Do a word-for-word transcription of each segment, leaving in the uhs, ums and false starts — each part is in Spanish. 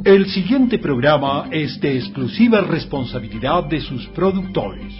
El siguiente programa es de exclusiva responsabilidad de sus productores.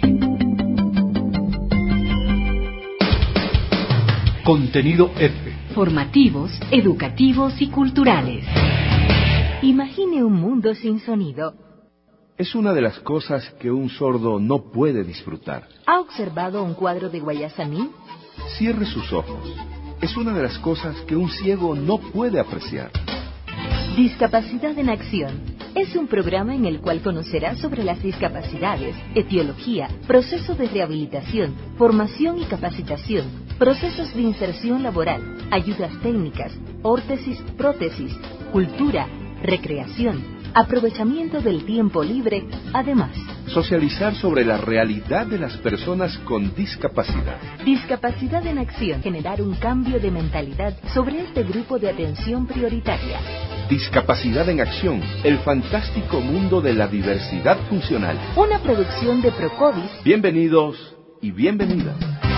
Contenido F. Formativos, educativos y culturales. Imagine un mundo sin sonido. Es una de las cosas que un sordo no puede disfrutar. ¿Ha observado un cuadro de Guayasamín? Cierre sus ojos. Es una de las cosas que un ciego no puede apreciar. Discapacidad en Acción. Es un programa en el cual conocerá sobre las discapacidades, etiología, proceso de rehabilitación, formación y capacitación, procesos de inserción laboral, ayudas técnicas, órtesis, prótesis, cultura, recreación, aprovechamiento del tiempo libre, además. Socializar sobre la realidad de las personas con discapacidad. Discapacidad en Acción. Generar un cambio de mentalidad sobre este grupo de atención prioritaria. Discapacidad en Acción, el fantástico mundo de la diversidad funcional. Una producción de Procovis. Bienvenidos y bienvenidas.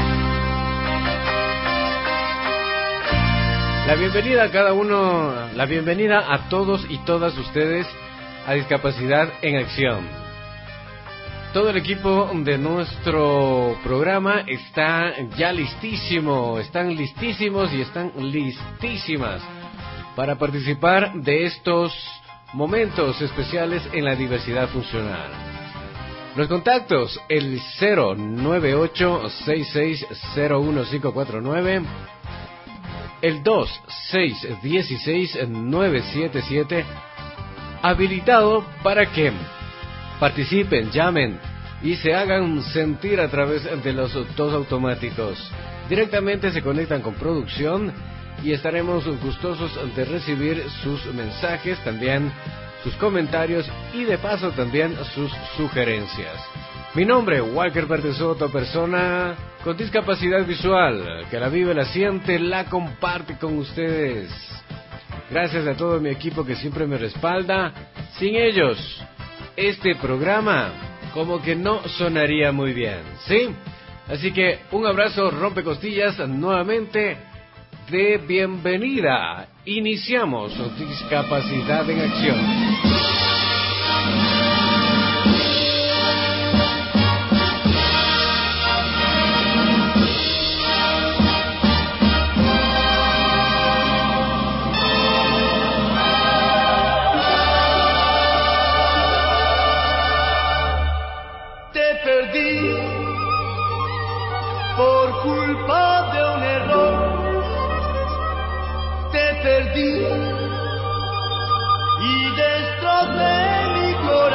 La bienvenida a cada uno, la bienvenida a todos y todas ustedes a Discapacidad en Acción. Todo el equipo de nuestro programa está ya listísimo, están listísimos y están listísimas para participar de estos momentos especiales en la diversidad funcional. Los contactos, el cero nueve ocho seis seis cero uno cinco cuatro nueve, el dos seis uno seis nueve siete siete, habilitado para que participen, llamen y se hagan sentir a través de los dos automáticos. Directamente se conectan con producción y estaremos gustosos de recibir sus mensajes, también sus comentarios y de paso también sus sugerencias. Mi nombre, Walker Bertesoto, persona con discapacidad visual, que la vive, la siente, la comparte con ustedes. Gracias a todo mi equipo que siempre me respalda. Sin ellos, este programa como que no sonaría muy bien, ¿sí? Así que un abrazo rompecostillas nuevamente de bienvenida. Iniciamos Discapacidad en Acción. Por culpa de un error te perdí y destrocé mi corazón.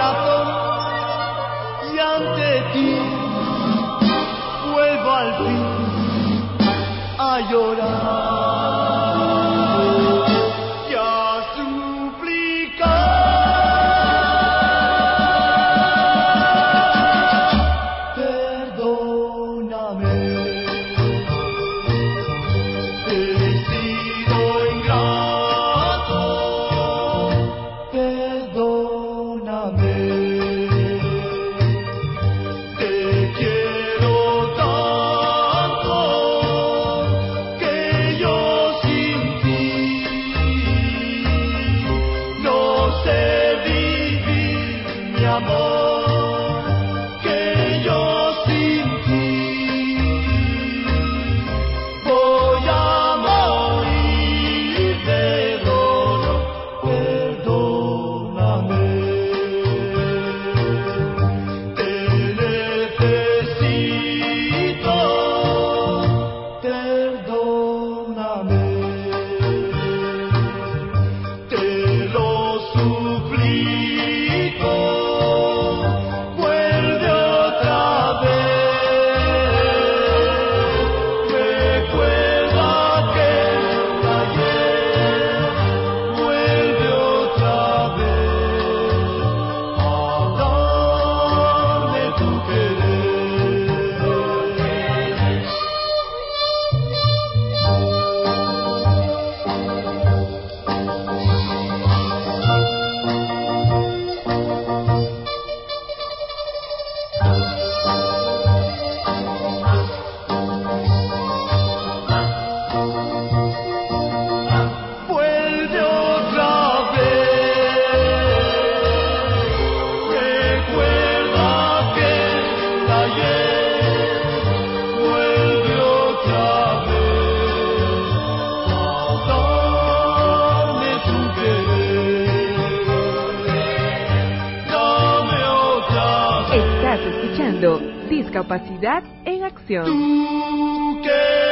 escuchando Discapacidad en Acción. Tu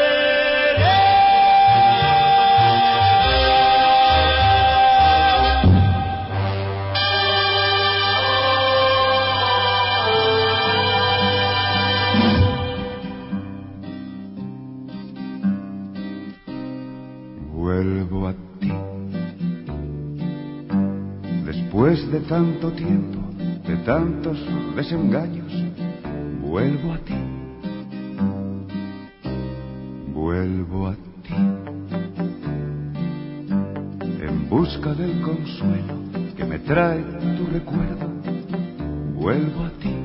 Vuelvo a ti. Después de tanto tiempo, de tantos desengaños, vuelvo a ti. Vuelvo a ti. En busca del consuelo que me trae tu recuerdo, vuelvo a ti.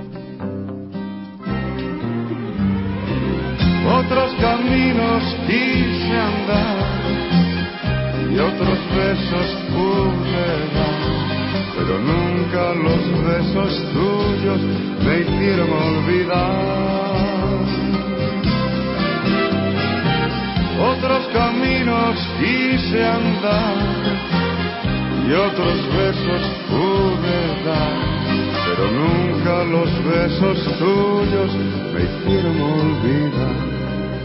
Otros caminos quise andar y otros besos pude dar, pero nunca los besos tuyos me hicieron olvidar. Otros caminos quise andar y otros besos pude dar, pero nunca los besos tuyos me hicieron olvidar.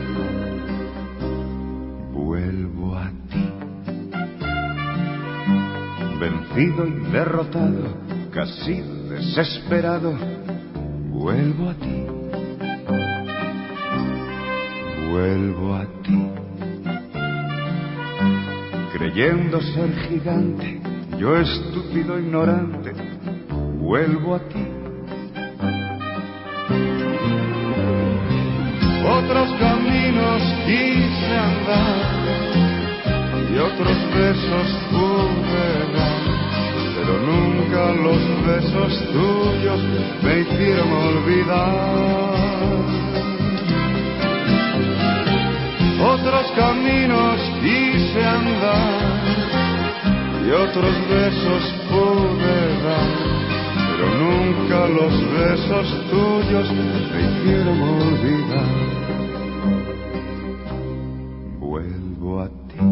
Vuelvo a ti, vencido y derrotado, casi desesperado, vuelvo a ti. Vuelvo a ti, creyendo ser gigante, yo estúpido ignorante, vuelvo a ti. Otros caminos quise andar y otros besos pude dar, pero nunca los besos tuyos me hicieron olvidar. Otros caminos quise andar y otros besos pude dar, pero nunca los besos tuyos me hicieron olvidar. Vuelvo a ti,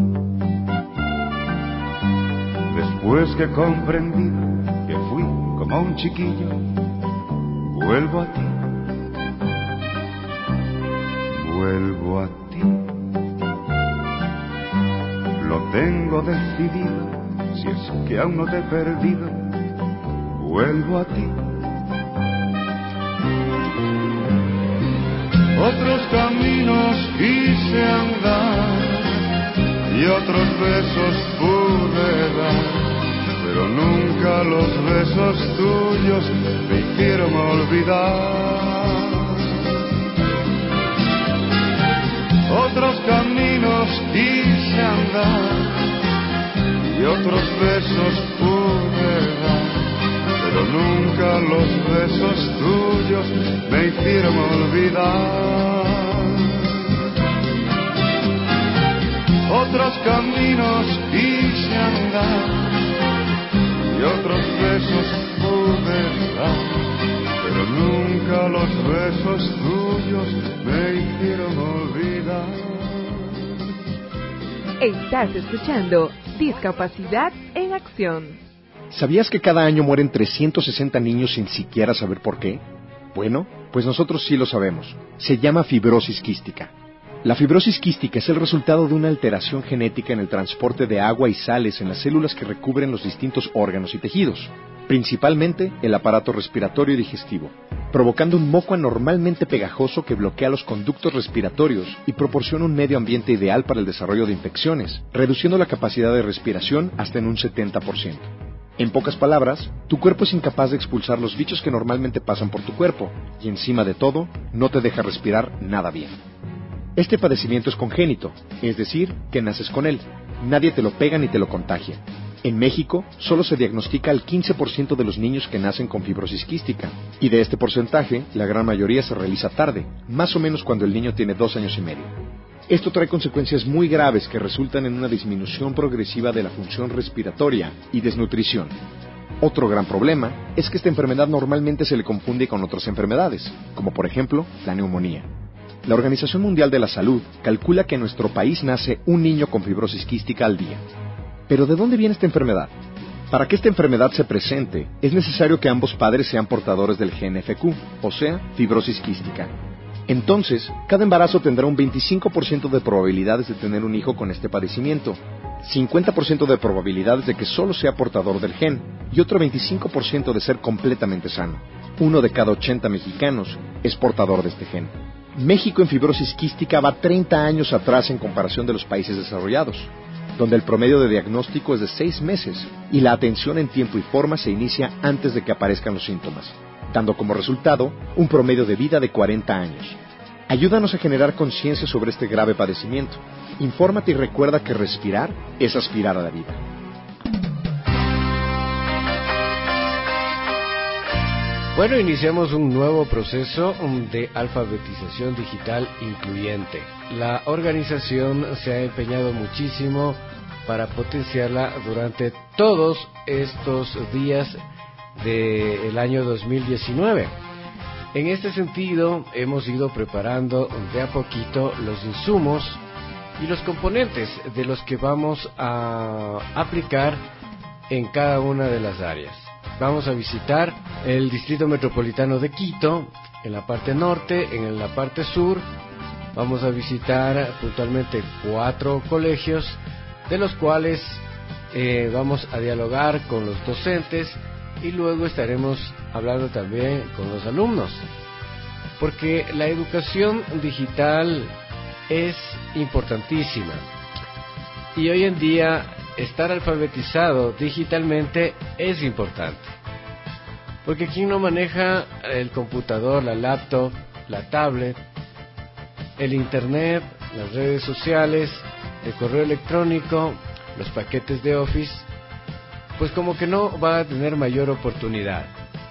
después que he comprendido que fui como un chiquillo, vuelvo a ti. Vuelvo a ti, lo tengo decidido, si es que aún no te he perdido, vuelvo a ti. Otros caminos quise andar y otros besos pude dar, pero nunca los besos tuyos me hicieron olvidar. Otros caminos quise andar y otros besos pude dar, pero nunca los besos tuyos me hicieron olvidar. Otros caminos quise andar y otros besos pude dar, pero nunca los besos tuyos me hicieron olvidar. Estás escuchando Discapacidad en Acción. ¿Sabías que cada año mueren trescientos sesenta niños sin siquiera saber por qué? Bueno, pues nosotros sí lo sabemos. Se llama fibrosis quística. La fibrosis quística es el resultado de una alteración genética en el transporte de agua y sales en las células que recubren los distintos órganos y tejidos, principalmente el aparato respiratorio y digestivo, provocando un moco anormalmente pegajoso que bloquea los conductos respiratorios y proporciona un medio ambiente ideal para el desarrollo de infecciones, reduciendo la capacidad de respiración hasta en un setenta por ciento. En pocas palabras, tu cuerpo es incapaz de expulsar los bichos que normalmente pasan por tu cuerpo y encima de todo, no te deja respirar nada bien. Este padecimiento es congénito, es decir, que naces con él. Nadie te lo pega ni te lo contagia. En México, solo se diagnostica al quince por ciento de los niños que nacen con fibrosis quística, y de este porcentaje, la gran mayoría se realiza tarde, más o menos cuando el niño tiene dos años y medio. Esto trae consecuencias muy graves que resultan en una disminución progresiva de la función respiratoria y desnutrición. Otro gran problema es que esta enfermedad normalmente se le confunde con otras enfermedades, como por ejemplo la neumonía. La Organización Mundial de la Salud calcula que en nuestro país nace un niño con fibrosis quística al día. ¿Pero de dónde viene esta enfermedad? Para que esta enfermedad se presente, es necesario que ambos padres sean portadores del gen F Q, o sea, fibrosis quística. Entonces, cada embarazo tendrá un veinticinco por ciento de probabilidades de tener un hijo con este padecimiento, cincuenta por ciento de probabilidades de que solo sea portador del gen y otro veinticinco por ciento de ser completamente sano. Uno de cada ochenta mexicanos es portador de este gen. México en fibrosis quística va treinta años atrás en comparación de los países desarrollados, donde el promedio de diagnóstico es de seis meses y la atención en tiempo y forma se inicia antes de que aparezcan los síntomas, dando como resultado un promedio de vida de cuarenta años. Ayúdanos a generar conciencia sobre este grave padecimiento. Infórmate y recuerda que respirar es aspirar a la vida. Bueno, iniciamos un nuevo proceso de alfabetización digital incluyente. La organización se ha empeñado muchísimo para potenciarla durante todos estos días del año dos mil diecinueve. En este sentido, hemos ido preparando de a poquito los insumos y los componentes de los que vamos a aplicar en cada una de las áreas. Vamos a visitar el Distrito Metropolitano de Quito, en la parte norte, en la parte sur. Vamos a visitar puntualmente cuatro colegios, de los cuales eh, vamos a dialogar con los docentes y luego estaremos hablando también con los alumnos. Porque la educación digital es importantísima. Y hoy en día estar alfabetizado digitalmente es importante. Porque quien no maneja el computador, la laptop, la tablet, el internet, las redes sociales, el correo electrónico, los paquetes de Office, pues como que no va a tener mayor oportunidad.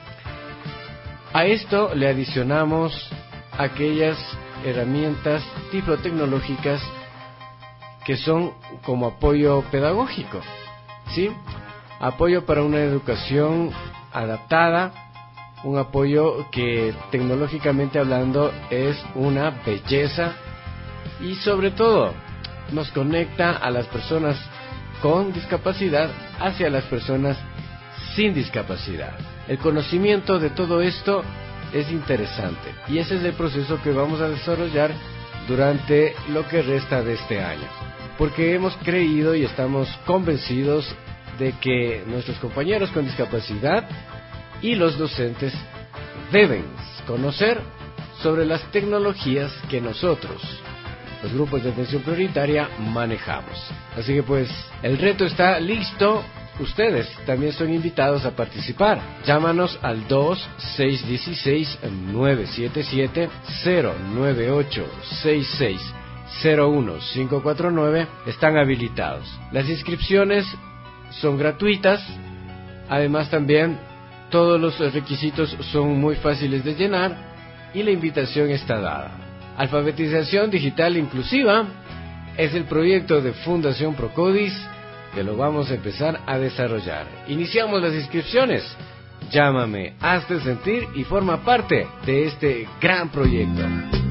A esto le adicionamos aquellas herramientas tiflotecnológicas que son como apoyo pedagógico, ¿sí? Apoyo para una educación adaptada, un apoyo que tecnológicamente hablando es una belleza y sobre todo nos conecta a las personas con discapacidad hacia las personas sin discapacidad. El conocimiento de todo esto es interesante y ese es el proceso que vamos a desarrollar durante lo que resta de este año, porque hemos creído y estamos convencidos de que nuestros compañeros con discapacidad y los docentes deben conocer sobre las tecnologías que nosotros, los grupos de atención prioritaria, manejamos. Así que pues, el reto está listo. Ustedes también son invitados a participar. Llámanos al dos seis uno seis nueve siete siete cero nueve ocho seis seis cero uno cinco cuatro nueve. Están habilitados. Las inscripciones son gratuitas. Además también todos los requisitos son muy fáciles de llenar y la invitación está dada. Alfabetización digital inclusiva es el proyecto de Fundación Procodis que lo vamos a empezar a desarrollar. Iniciamos las inscripciones. Llámame, hazte sentir y forma parte de este gran proyecto.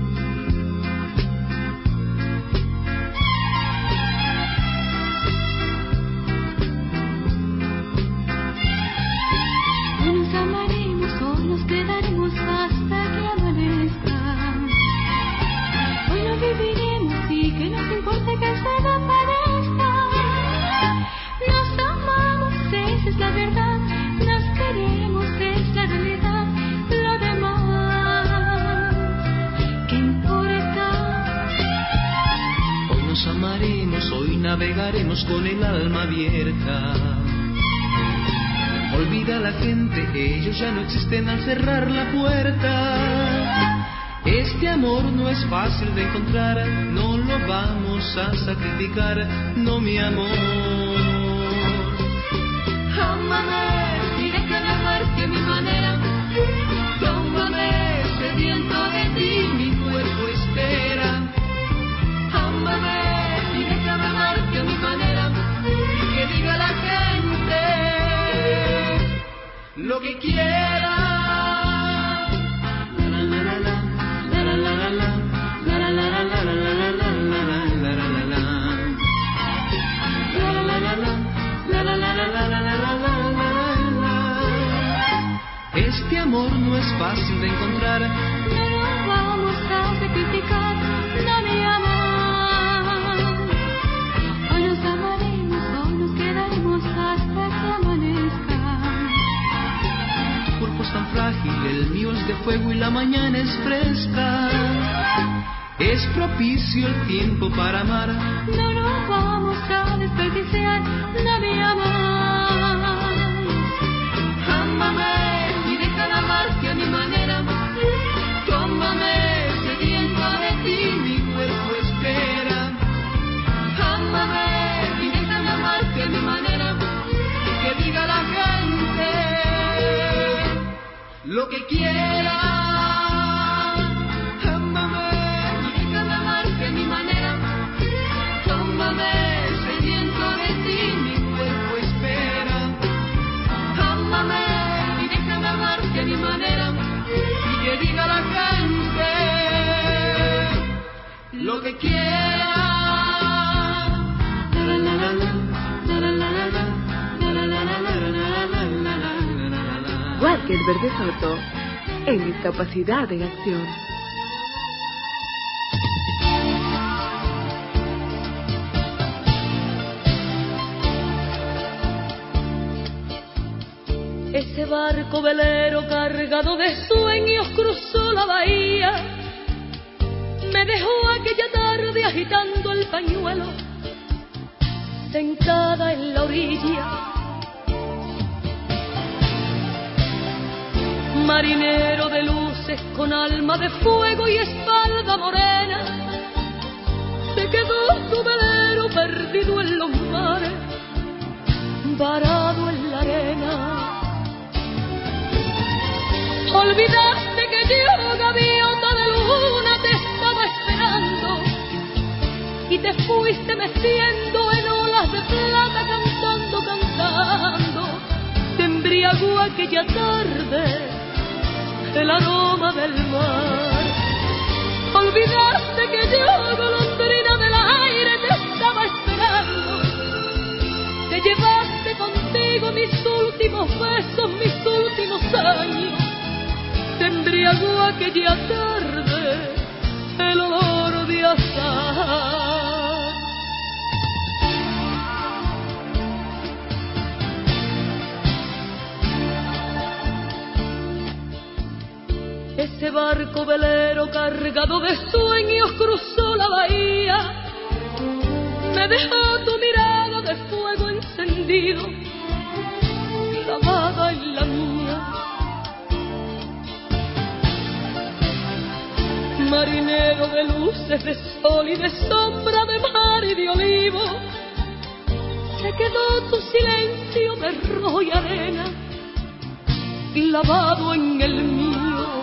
Nos amaremos o nos quedaremos hasta que amanezca. Hoy no viviremos y que nos importa que el sol aparezca. Nos amamos, esa es la verdad. Nos queremos, es la realidad. Lo demás, ¿qué importa? Hoy nos amaremos, hoy navegaremos con el alma abierta. Olvida a la gente, ellos ya no existen al cerrar la puerta. Este amor no es fácil de encontrar, no lo vamos a sacrificar, no mi amor. Ámame y déjame amarte a mi manera. Tómame sediento de ti, mi cuerpo espera. Ámame y déjame amarte a mi manera. Que diga la gente lo que quiera. La la la Este amor no es fácil de encontrar. No nos vamos a sacrificar, no me amas. Hoy nos amaremos, hoy nos quedaremos hasta que amanezca. Tu cuerpo es tan frágil, el mío es de fuego y la mañana es fresca. Es propicio el tiempo para amar. No nos vamos a desperdiciar, no me amas. Ámame y déjame amarte a mi manera. Tómame sediento de ti, mi cuerpo espera. Ámame y déjame amarte a mi manera. Que diga la gente lo que quiera. Lo que quiera. Walker Verde Soto, en Discapacidad en Acción. Ese barco velero cargado de sueños cruzó la bahía. Me dejó aquella tarde agitando el pañuelo, sentada en la orilla. Marinero de luces con alma de fuego y espalda morena, se quedó tu velero perdido en los mares, varado en la arena. Olvidaste que yo, gaviota de luna, te estaba esperando y te fuiste meciendo en olas de plata, cantando, cantando. Te embriagó aquella tarde el aroma del mar. Olvidaste que yo, golondrina del aire, te estaba esperando. Te llevaste contigo mis últimos besos, mis últimos años. Te embriagó aquella tarde el olor de azahar. Ese barco velero cargado de sueños cruzó la bahía. Me dejó tu mirada de fuego encendido, clavada en la mía. Marinero de luces, de sol y de sombra, de mar y de olivo, se quedó tu silencio de rojo y arena, clavado en el mío.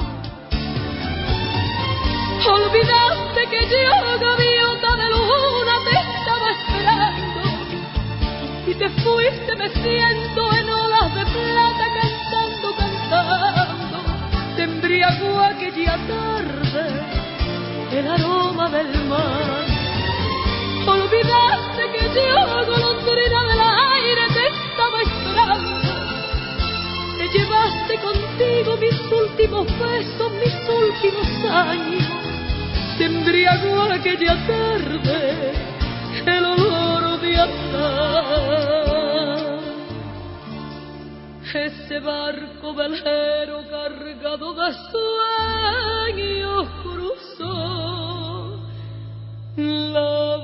Olvidaste que yo, gaviota de luna, te estaba esperando y te fuiste meciendo en olas de plata, cantando, cantando. Te embriagó aquella tarde el aroma del mar. Olvidaste que yo, golondrina del aire, te estaba esperando. Te llevaste contigo mis últimos besos, mis últimos años. Te embriagó aquella tarde el olor de azahar. Ese barco velero cargado de sueños cruzó la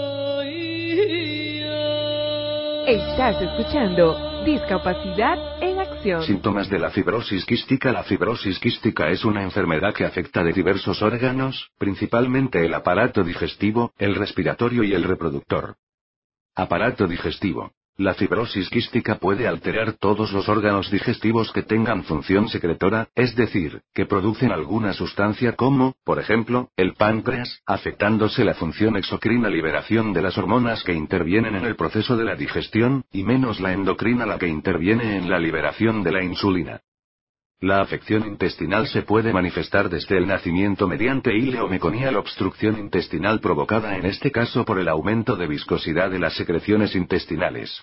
bahía. Estás escuchando Discapacidad en Acción. Síntomas de la fibrosis quística. La fibrosis quística es una enfermedad que afecta de diversos órganos, principalmente el aparato digestivo, el respiratorio y el reproductor. Aparato digestivo. La fibrosis quística puede alterar todos los órganos digestivos que tengan función secretora, es decir, que producen alguna sustancia como, por ejemplo, el páncreas, afectándose la función exocrina, liberación de las hormonas que intervienen en el proceso de la digestión, y menos la endocrina, la que interviene en la liberación de la insulina. La afección intestinal se puede manifestar desde el nacimiento mediante ileomeconial, obstrucción intestinal provocada en este caso por el aumento de viscosidad de las secreciones intestinales.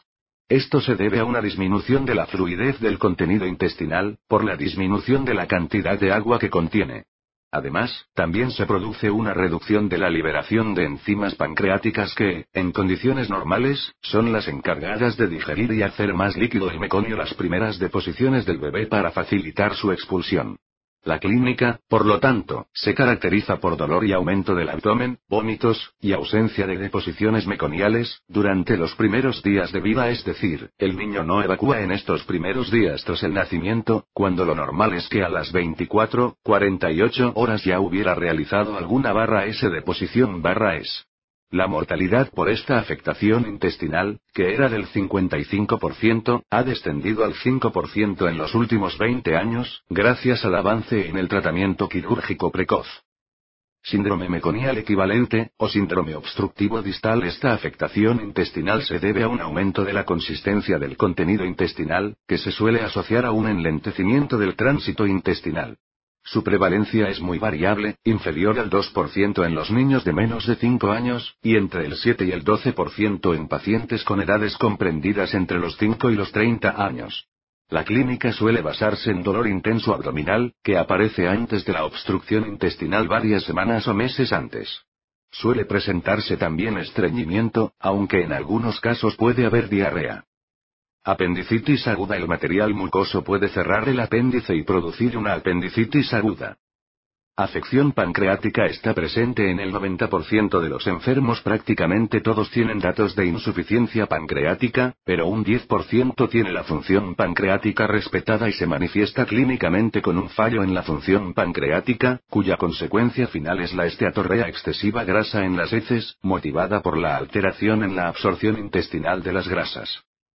Esto se debe a una disminución de la fluidez del contenido intestinal, por la disminución de la cantidad de agua que contiene. Además, también se produce una reducción de la liberación de enzimas pancreáticas que, en condiciones normales, son las encargadas de digerir y hacer más líquido el meconio las primeras deposiciones del bebé para facilitar su expulsión. La clínica, por lo tanto, se caracteriza por dolor y aumento del abdomen, vómitos, y ausencia de deposiciones meconiales, durante los primeros días de vida, es decir, el niño no evacúa en estos primeros días tras el nacimiento, cuando lo normal es que a las veinticuatro a cuarenta y ocho horas ya hubiera realizado alguna barra S deposición barra S. La mortalidad por esta afectación intestinal, que era del cincuenta y cinco por ciento, ha descendido al cinco por ciento en los últimos veinte años, gracias al avance en el tratamiento quirúrgico precoz. Síndrome meconial equivalente, o síndrome obstructivo distal. Esta afectación intestinal se debe a un aumento de la consistencia del contenido intestinal, que se suele asociar a un enlentecimiento del tránsito intestinal. Su prevalencia es muy variable, inferior al dos por ciento en los niños de menos de cinco años, y entre el siete y el doce por ciento en pacientes con edades comprendidas entre los cinco y los treinta años. La clínica suele basarse en dolor intenso abdominal, que aparece antes de la obstrucción intestinal varias semanas o meses antes. Suele presentarse también estreñimiento, aunque en algunos casos puede haber diarrea. Apendicitis aguda. El material mucoso puede cerrar el apéndice y producir una apendicitis aguda. Afección pancreática está presente en el noventa por ciento de los enfermos. Prácticamente todos tienen datos de insuficiencia pancreática, pero un diez por ciento tiene la función pancreática respetada y se manifiesta clínicamente con un fallo en la función pancreática, cuya consecuencia final es la esteatorrea excesiva grasa en las heces, motivada por la alteración en la absorción intestinal de las grasas.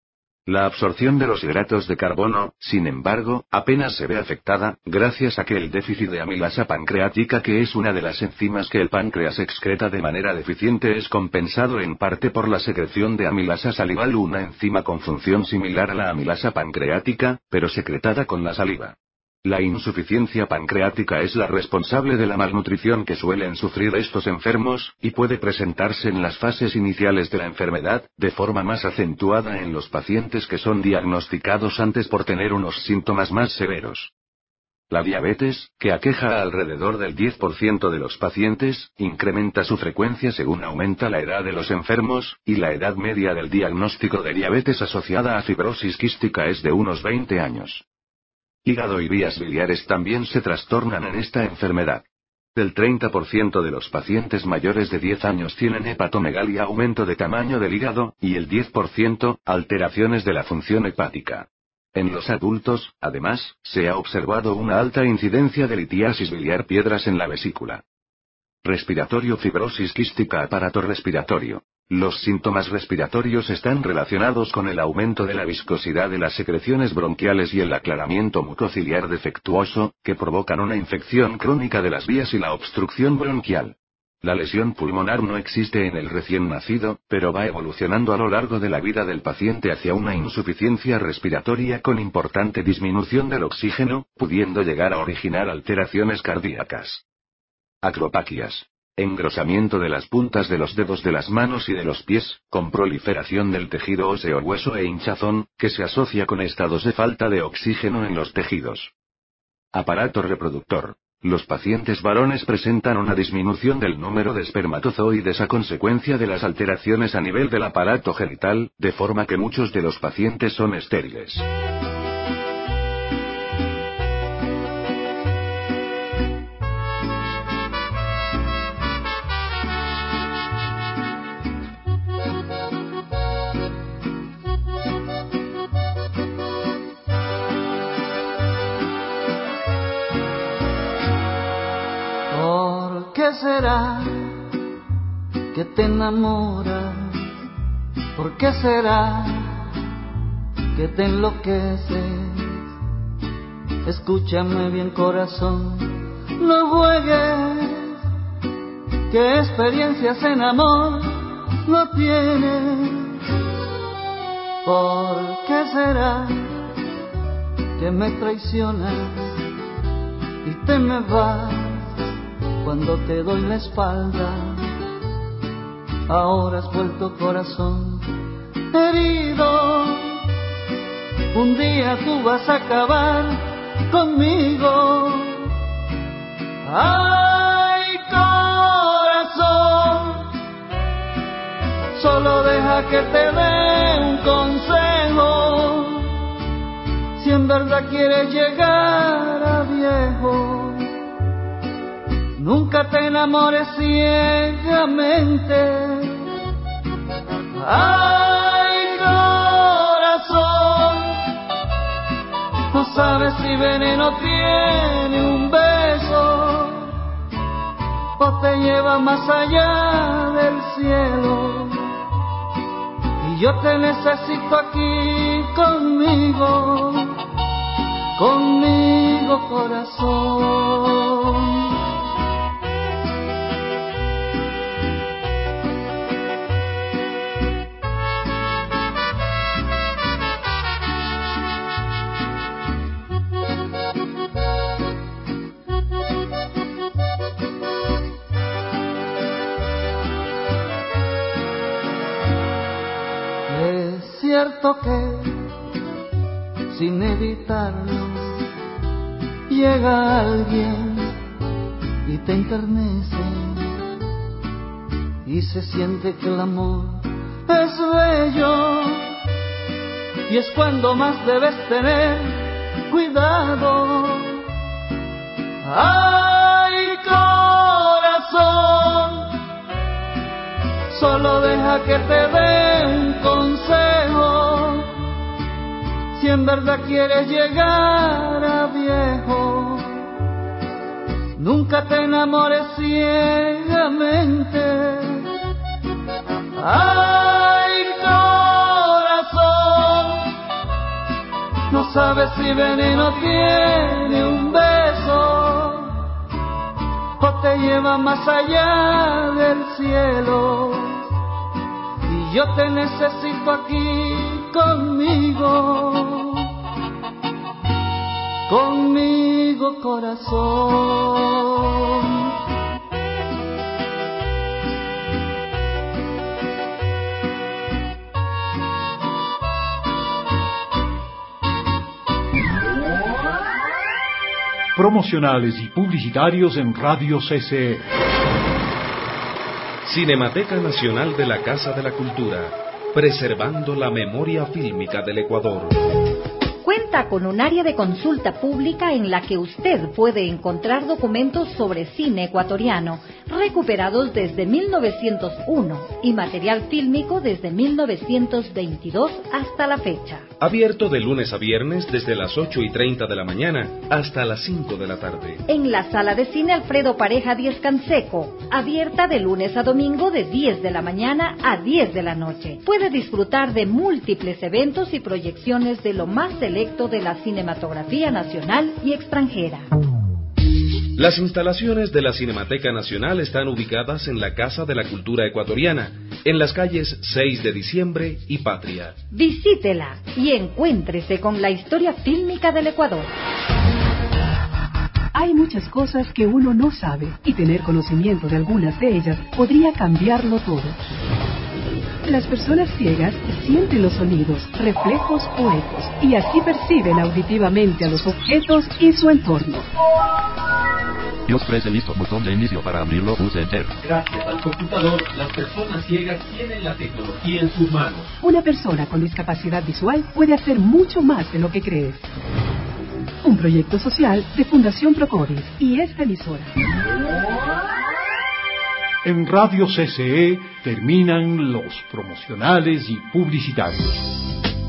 La absorción de los hidratos de carbono, sin embargo, apenas se ve afectada, gracias a que el déficit de amilasa pancreática, que es una de las enzimas que el páncreas excreta de manera deficiente, es compensado en parte por la secreción de amilasa salival, una enzima con función similar a la amilasa pancreática, pero secretada con la saliva. La insuficiencia pancreática es la responsable de la malnutrición que suelen sufrir estos enfermos, y puede presentarse en las fases iniciales de la enfermedad, de forma más acentuada en los pacientes que son diagnosticados antes por tener unos síntomas más severos. La diabetes, que aqueja a alrededor del diez por ciento de los pacientes, incrementa su frecuencia según aumenta la edad de los enfermos, y la edad media del diagnóstico de diabetes asociada a fibrosis quística es de unos veinte años. Hígado y vías biliares también se trastornan en esta enfermedad. El treinta por ciento de los pacientes mayores de diez años tienen hepatomegalia, aumento de tamaño del hígado, y el diez por ciento, alteraciones de la función hepática. En los adultos, además, se ha observado una alta incidencia de litiasis biliar, piedras en la vesícula. Respiratorio. Fibrosis quística. Aparato respiratorio. Los síntomas respiratorios están relacionados con el aumento de la viscosidad de las secreciones bronquiales y el aclaramiento mucociliar defectuoso, que provocan una infección crónica de las vías y la obstrucción bronquial. La lesión pulmonar no existe en el recién nacido, pero va evolucionando a lo largo de la vida del paciente hacia una insuficiencia respiratoria con importante disminución del oxígeno, pudiendo llegar a originar alteraciones cardíacas. Acropaquias. Engrosamiento de las puntas de los dedos de las manos y de los pies, con proliferación del tejido óseo hueso e hinchazón, que se asocia con estados de falta de oxígeno en los tejidos. Aparato reproductor. Los pacientes varones presentan una disminución del número de espermatozoides a consecuencia de las alteraciones a nivel del aparato genital, de forma que muchos de los pacientes son estériles. ¿Qué será que te enamora? ¿Por qué será que te enloqueces? Escúchame bien, corazón, no juegues, que experiencias en amor no tienes. ¿Por qué será que me traicionas y te me vas cuando te doy la espalda? Ahora has vuelto, corazón herido, un día tú vas a acabar conmigo. Ay, corazón, solo deja que te dé un consejo. Si en verdad quieres llegar a viejo, nunca te enamores ciegamente. Ay, corazón, no sabes si veneno tiene un beso o te lleva más allá del cielo. Y yo te necesito aquí conmigo, conmigo, corazón. Es cierto que sin evitarlo llega alguien y te enternece y se siente que el amor es bello, y es cuando más debes tener cuidado. Ay, corazón, solo deja que te dé un consejo. Si en verdad quieres llegar a viejo, nunca te enamores ciegamente. Ay, corazón, no sabes si veneno tiene un beso o te lleva más allá del cielo. Y yo te necesito aquí conmigo, conmigo, corazón. Promocionales y publicitarios en Radio C C E. Cinemateca Nacional de la Casa de la Cultura, preservando la memoria fílmica del Ecuador. Cuenta con un área de consulta pública en la que usted puede encontrar documentos sobre cine ecuatoriano, recuperados desde mil novecientos uno y material fílmico desde mil novecientos veintidós hasta la fecha. Abierto de lunes a viernes desde las ocho y treinta de la mañana hasta las cinco de la tarde. En la Sala de Cine Alfredo Pareja Díez Canseco, abierta de lunes a domingo de diez de la mañana a diez de la noche. Puede disfrutar de múltiples eventos y proyecciones de lo más selecto de la cinematografía nacional y extranjera. Las instalaciones de la Cinemateca Nacional están ubicadas en la Casa de la Cultura Ecuatoriana, en las calles seis de diciembre y Patria. Visítela y encuéntrese con la historia fílmica del Ecuador. Hay muchas cosas que uno no sabe, y tener conocimiento de algunas de ellas podría cambiarlo todo. Las personas ciegas sienten los sonidos, reflejos o ecos, y así perciben auditivamente a los objetos y su entorno. Dios prese listo, botón de inicio para abrirlo, pulse enter. Gracias al computador, las personas ciegas tienen la tecnología en sus manos. Una persona con discapacidad visual puede hacer mucho más de lo que crees. Un proyecto social de Fundación Procovis y esta emisora. En Radio C C E terminan los promocionales y publicitarios.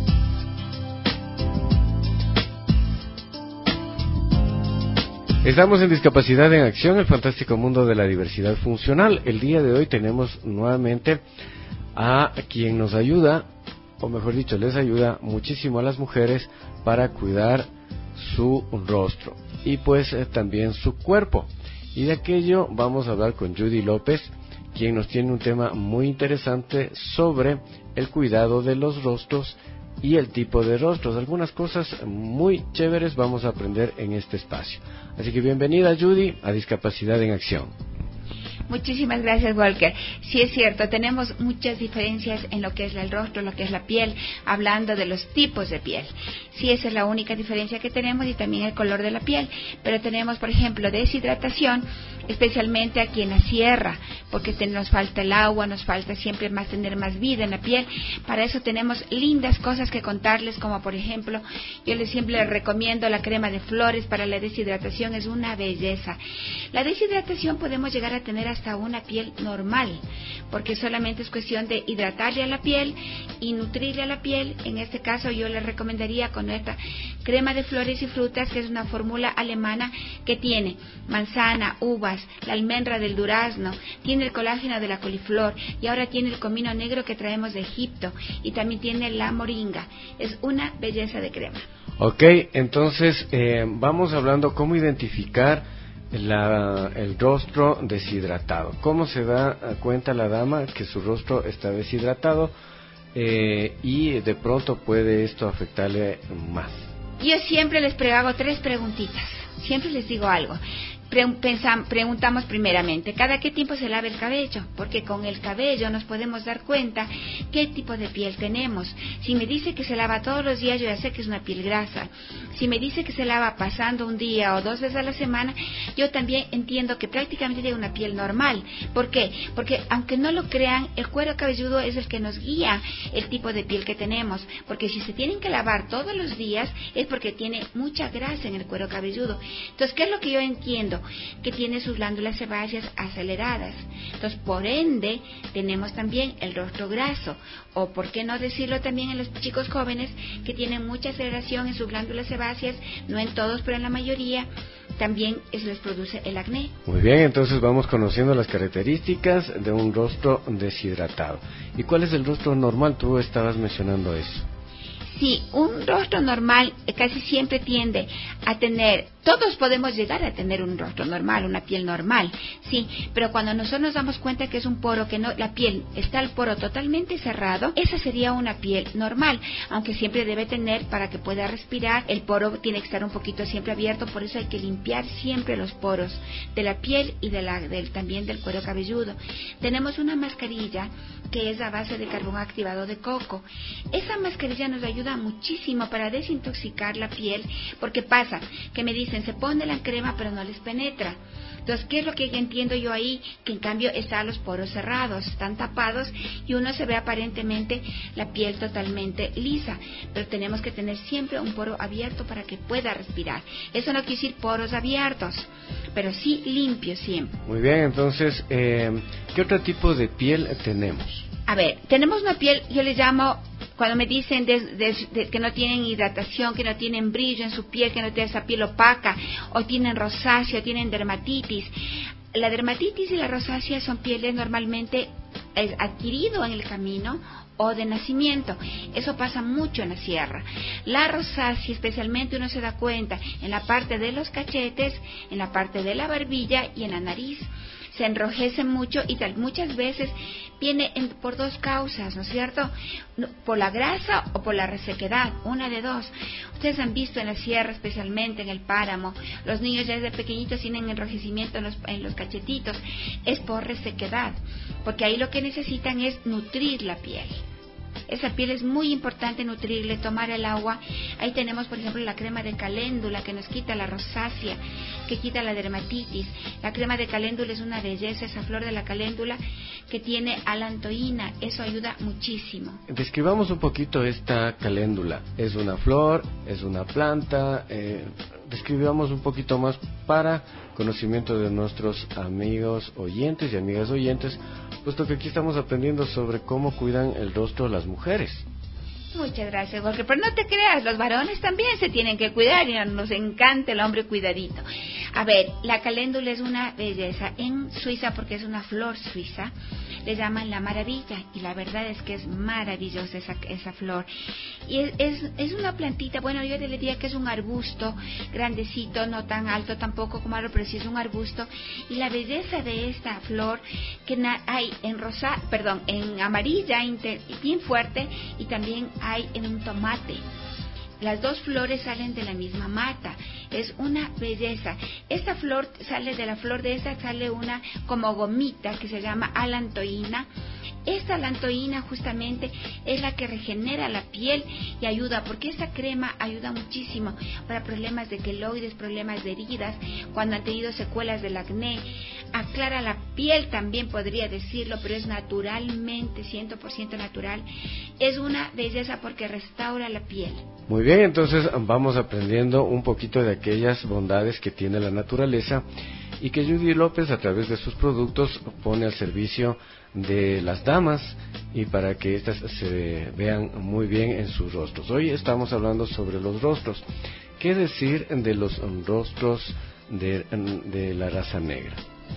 Estamos en Discapacidad en Acción, el fantástico mundo de la diversidad funcional. El día de hoy tenemos nuevamente a quien nos ayuda, o mejor dicho, les ayuda muchísimo a las mujeres para cuidar su rostro y pues eh, también su cuerpo. Y de aquello vamos a hablar con Judy López, quien nos tiene un tema muy interesante sobre el cuidado de los rostros y el tipo de rostros. Algunas cosas muy chéveres vamos a aprender en este espacio. Así que bienvenida, Judy, a Discapacidad en Acción. Muchísimas gracias, Walker. Sí, es cierto, tenemos muchas diferencias en lo que es el rostro, lo que es la piel, hablando de los tipos de piel. Sí, esa es la única diferencia que tenemos, y también el color de la piel. Pero tenemos, por ejemplo, deshidratación, especialmente aquí en la sierra, porque te, nos falta el agua, nos falta siempre más tener más vida en la piel. Para eso tenemos lindas cosas que contarles, como por ejemplo, yo les siempre les recomiendo la crema de flores para la deshidratación, es una belleza. La deshidratación podemos llegar a tener hasta una piel normal, porque solamente es cuestión de hidratarle a la piel y nutrirle a la piel. En este caso yo les recomendaría con esta crema de flores y frutas, que es una fórmula alemana que tiene manzana, uvas, la almendra del durazno, tiene el colágeno de la coliflor, y ahora tiene el comino negro que traemos de Egipto, y también tiene la moringa. Es una belleza de crema. Ok, entonces eh, vamos hablando cómo identificar la, el rostro deshidratado. ¿Cómo se da cuenta la dama que su rostro está deshidratado eh, y de pronto puede esto afectarle más? Yo siempre les pre- hago tres preguntitas. Siempre les digo algo. Pre- pensam- preguntamos primeramente, ¿cada qué tiempo se lava el cabello? Porque con el cabello nos podemos dar cuenta qué tipo de piel tenemos. Si me dice que se lava todos los días, yo ya sé que es una piel grasa. Si me dice que se lava pasando un día o dos veces a la semana, yo también entiendo que prácticamente tiene una piel normal. ¿Por qué? Porque aunque no lo crean, el cuero cabelludo es el que nos guía el tipo de piel que tenemos. Porque si se tienen que lavar todos los días, es porque tiene mucha grasa en el cuero cabelludo. Entonces, ¿qué es lo que yo entiendo? Que tiene sus glándulas sebáceas aceleradas. Entonces, por ende, tenemos también el rostro graso, o por qué no decirlo también en los chicos jóvenes que tienen mucha aceleración en sus glándulas sebáceas, no en todos, pero en la mayoría, también eso les produce el acné. Muy bien, entonces vamos conociendo las características de un rostro deshidratado. ¿Y cuál es el rostro normal? Tú estabas mencionando eso. Sí, un rostro normal casi siempre tiende a tener, todos podemos llegar a tener un rostro normal, una piel normal, sí, pero cuando nosotros nos damos cuenta que es un poro, que no, la piel está el poro totalmente cerrado, esa sería una piel normal, aunque siempre debe tener, para que pueda respirar, el poro tiene que estar un poquito siempre abierto, por eso hay que limpiar siempre los poros de la piel y de la, del, también del cuero cabelludo. Tenemos una mascarilla que es a base de carbón activado de coco. Esa mascarilla nos ayuda muchísimo para desintoxicar la piel, porque pasa que me dicen, se pone la crema pero no les penetra. Entonces, ¿qué es lo que entiendo yo ahí? Que en cambio están los poros cerrados, están tapados, y uno se ve aparentemente la piel totalmente lisa, pero tenemos que tener siempre un poro abierto para que pueda respirar. Eso no quiere decir poros abiertos, pero sí limpios siempre. Muy bien, entonces, eh, ¿qué otro tipo de piel tenemos? A ver, tenemos una piel, yo le llamo, cuando me dicen de, de, de, que no tienen hidratación, que no tienen brillo en su piel, que no tienen esa piel opaca, o tienen rosácea, o tienen dermatitis. La dermatitis y la rosácea son pieles normalmente eh, adquirido en el camino o de nacimiento. Eso pasa mucho en la sierra. La rosácea, especialmente, uno se da cuenta en la parte de los cachetes, en la parte de la barbilla y en la nariz. Se enrojece mucho y tal, muchas veces viene en, por dos causas, ¿no es cierto? Por la grasa o por la resequedad, una de dos. Ustedes han visto en la sierra, especialmente en el páramo, los niños ya desde pequeñitos tienen enrojecimiento en los, en los cachetitos. Es por resequedad, porque ahí lo que necesitan es nutrir la piel. Esa piel es muy importante nutrirle, tomar el agua. Ahí tenemos, por ejemplo, la crema de caléndula, que nos quita la rosácea, que quita la dermatitis. La crema de caléndula es una belleza, esa flor de la caléndula que tiene alantoína, eso ayuda muchísimo. Describamos un poquito esta caléndula. ¿Es una flor? ¿Es una planta? Eh, describamos un poquito más para conocimiento de nuestros amigos oyentes y amigas oyentes, puesto que aquí estamos aprendiendo sobre cómo cuidan el rostro las mujeres. Muchas gracias, Jorge. Pero no te creas, los varones también se tienen que cuidar y nos encanta el hombre cuidadito. A ver, la caléndula es una belleza. En Suiza, porque es una flor suiza, le llaman la maravilla, y la verdad es que es maravillosa esa, esa flor. Y es, es, es una plantita, bueno, yo le diría que es un arbusto grandecito, no tan alto tampoco como árbol, pero sí es un arbusto. Y la belleza de esta flor, que na, hay en rosa, perdón, en amarilla, inter, bien fuerte, y también hay en un tomate. Las dos flores salen de la misma mata. es una belleza. Esta flor sale de la flor de esa, sale una como gomita que se llama alantoína. Esta alantoína justamente es la que regenera la piel y ayuda, porque esta crema ayuda muchísimo para problemas de queloides, problemas de heridas, cuando han tenido secuelas del acné. Aclara la piel también, podría decirlo, pero es naturalmente, cien por ciento natural. Es una belleza porque restaura la piel. Muy bien, entonces vamos aprendiendo un poquito de aquellas bondades que tiene la naturaleza y que Judy López, a través de sus productos, pone al servicio de las damas y para que éstas se vean muy bien en sus rostros. Hoy estamos hablando sobre los rostros. ¿Qué decir de los rostros de, de la raza negra?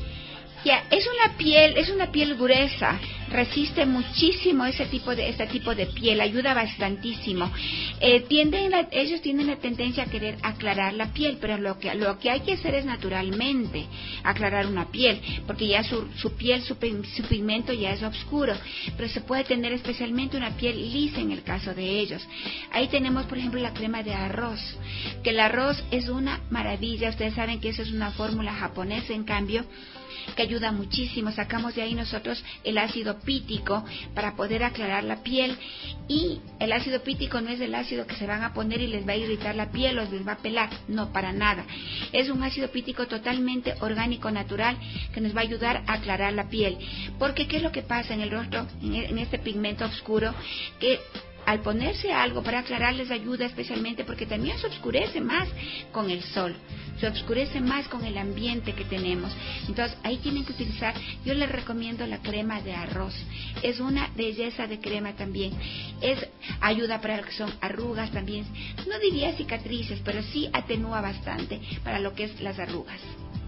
Ya, es una piel, es una piel gruesa, resiste muchísimo ese tipo de este tipo de piel, ayuda bastantísimo. Eh, tienden la, ellos tienen la tendencia a querer aclarar la piel, pero lo que lo que hay que hacer es naturalmente aclarar una piel, porque ya su, su piel, su, su pigmento ya es oscuro, pero se puede tener especialmente una piel lisa en el caso de ellos. Ahí tenemos, por ejemplo, la crema de arroz, que el arroz es una maravilla. Ustedes saben que esa es una fórmula japonesa, en cambio, que ayuda muchísimo. Sacamos de ahí nosotros el ácido pítico para poder aclarar la piel, y el ácido pítico no es el ácido que se van a poner y les va a irritar la piel o les va a pelar, no, para nada. Es un ácido pítico totalmente orgánico, natural, que nos va a ayudar a aclarar la piel. Porque ¿qué es lo que pasa en el rostro, en este pigmento oscuro? Que al ponerse algo para aclarar les ayuda especialmente porque también se oscurece más con el sol, se oscurece más con el ambiente que tenemos. Entonces ahí tienen que utilizar, yo les recomiendo la crema de arroz, es una belleza de crema también, es ayuda para lo que son arrugas también, no diría cicatrices, pero sí atenúa bastante para lo que es las arrugas.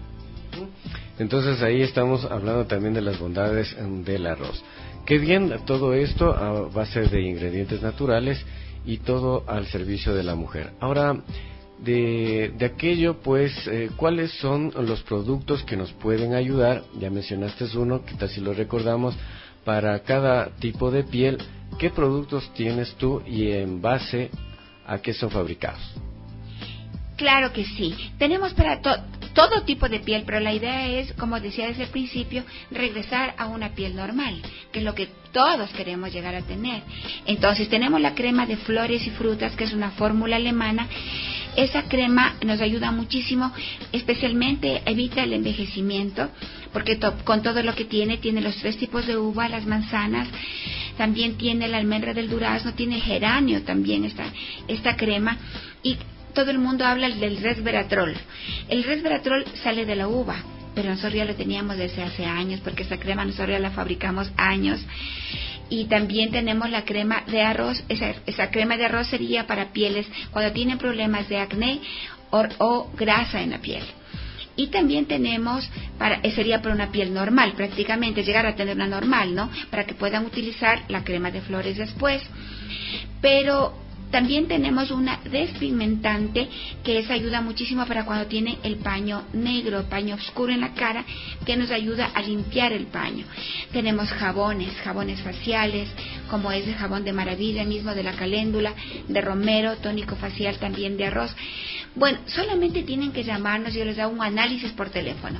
Entonces ahí estamos hablando también de las bondades del arroz. Qué bien todo esto a base de ingredientes naturales y todo al servicio de la mujer. Ahora, de, de aquello, pues, eh, ¿cuáles son los productos que nos pueden ayudar? Ya mencionaste uno, que tal si lo recordamos, para cada tipo de piel. ¿Qué productos tienes tú y en base a qué son fabricados? Claro que sí, tenemos para to- todo tipo de piel, pero la idea es, como decía desde el principio, regresar a una piel normal, que es lo que todos queremos llegar a tener. Entonces tenemos la crema de flores y frutas, que es una fórmula alemana. Esa crema nos ayuda muchísimo, especialmente evita el envejecimiento, porque to- con todo lo que tiene, tiene los tres tipos de uva, las manzanas, también tiene la almendra del durazno, tiene geranio también esta, esta crema, y todo el mundo habla del resveratrol. El resveratrol sale de la uva, pero nosotros ya lo teníamos desde hace años, porque esa crema nosotros ya la fabricamos años. Y también tenemos la crema de arroz. Esa, esa crema de arroz sería para pieles cuando tienen problemas de acné o, o grasa en la piel. Y también tenemos, para, sería para una piel normal, prácticamente llegar a tener una normal, ¿no? Para que puedan utilizar la crema de flores después. Pero también tenemos una despigmentante, que esa ayuda muchísimo para cuando tiene el paño negro, paño oscuro en la cara, que nos ayuda a limpiar el paño. Tenemos jabones, jabones faciales, como es el jabón de maravilla mismo de la caléndula, de romero, tónico facial también de arroz. Bueno, solamente tienen que llamarnos y yo les hago un análisis por teléfono.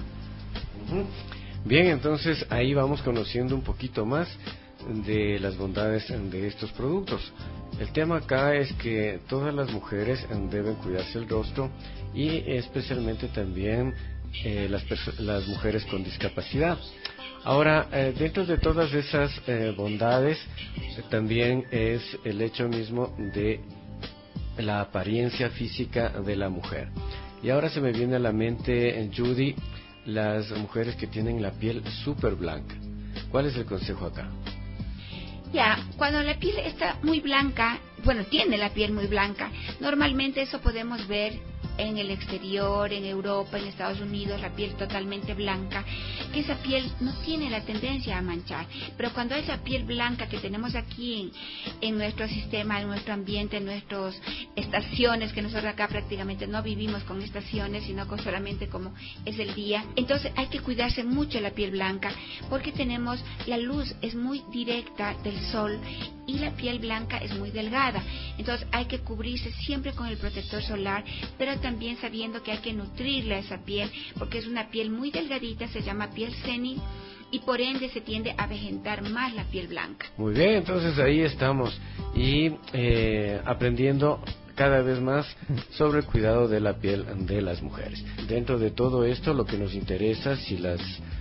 Bien, entonces ahí vamos conociendo un poquito más de las bondades de estos productos. El tema acá es que todas las mujeres deben cuidarse el rostro y especialmente también eh, las, las mujeres con discapacidad. Ahora, eh, dentro de todas esas eh, bondades eh, también es el hecho mismo de la apariencia física de la mujer. Y ahora se me viene a la mente, Judy, las mujeres que tienen la piel súper blanca. ¿Cuál es el consejo acá? Ya, cuando la piel está muy blanca, bueno, tiene la piel muy blanca, normalmente eso podemos ver en el exterior, en Europa, en Estados Unidos, la piel totalmente blanca, que esa piel no tiene la tendencia a manchar. Pero cuando esa piel blanca que tenemos aquí en, en nuestro sistema, en nuestro ambiente, en nuestras estaciones, que nosotros acá prácticamente no vivimos con estaciones, sino con solamente como es el día, entonces hay que cuidarse mucho la piel blanca, porque tenemos la luz, es muy directa del sol, y la piel blanca es muy delgada. Entonces hay que cubrirse siempre con el protector solar, pero también sabiendo que hay que nutrirle a esa piel, porque es una piel muy delgadita, se llama piel senil, y por ende se tiende a avejentar más la piel blanca. Muy bien, entonces ahí estamos y eh, aprendiendo cada vez más sobre el cuidado de la piel de las mujeres. Dentro de todo esto, lo que nos interesa, si las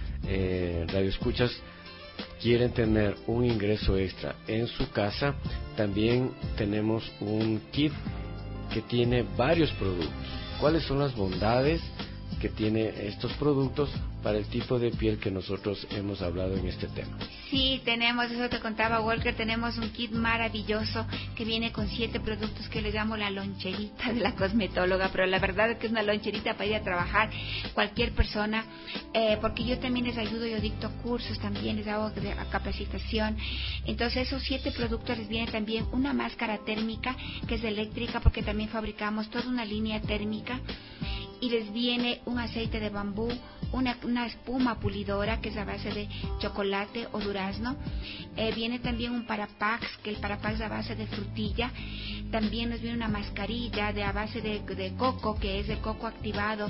eh, radioescuchas quieren tener un ingreso extra en su casa, también tenemos un kit que tiene varios productos. ¿Cuáles son las bondades que tiene estos productos para el tipo de piel que nosotros hemos hablado en este tema? Sí, tenemos, eso te contaba Walker, tenemos un kit maravilloso que viene con siete productos que le llamo la loncherita de la cosmetóloga, pero la verdad es que es una loncherita para ir a trabajar cualquier persona, eh, porque yo también les ayudo, yo dicto cursos también, les hago de, capacitación. Entonces esos siete productos les viene también una máscara térmica que es eléctrica, porque también fabricamos toda una línea térmica, y les viene un aceite de bambú, una, una espuma pulidora que es a base de chocolate o durazno, eh, viene también un parapax, que el parapax es a base de frutilla, también nos viene una mascarilla de a base de, de coco, que es de coco activado,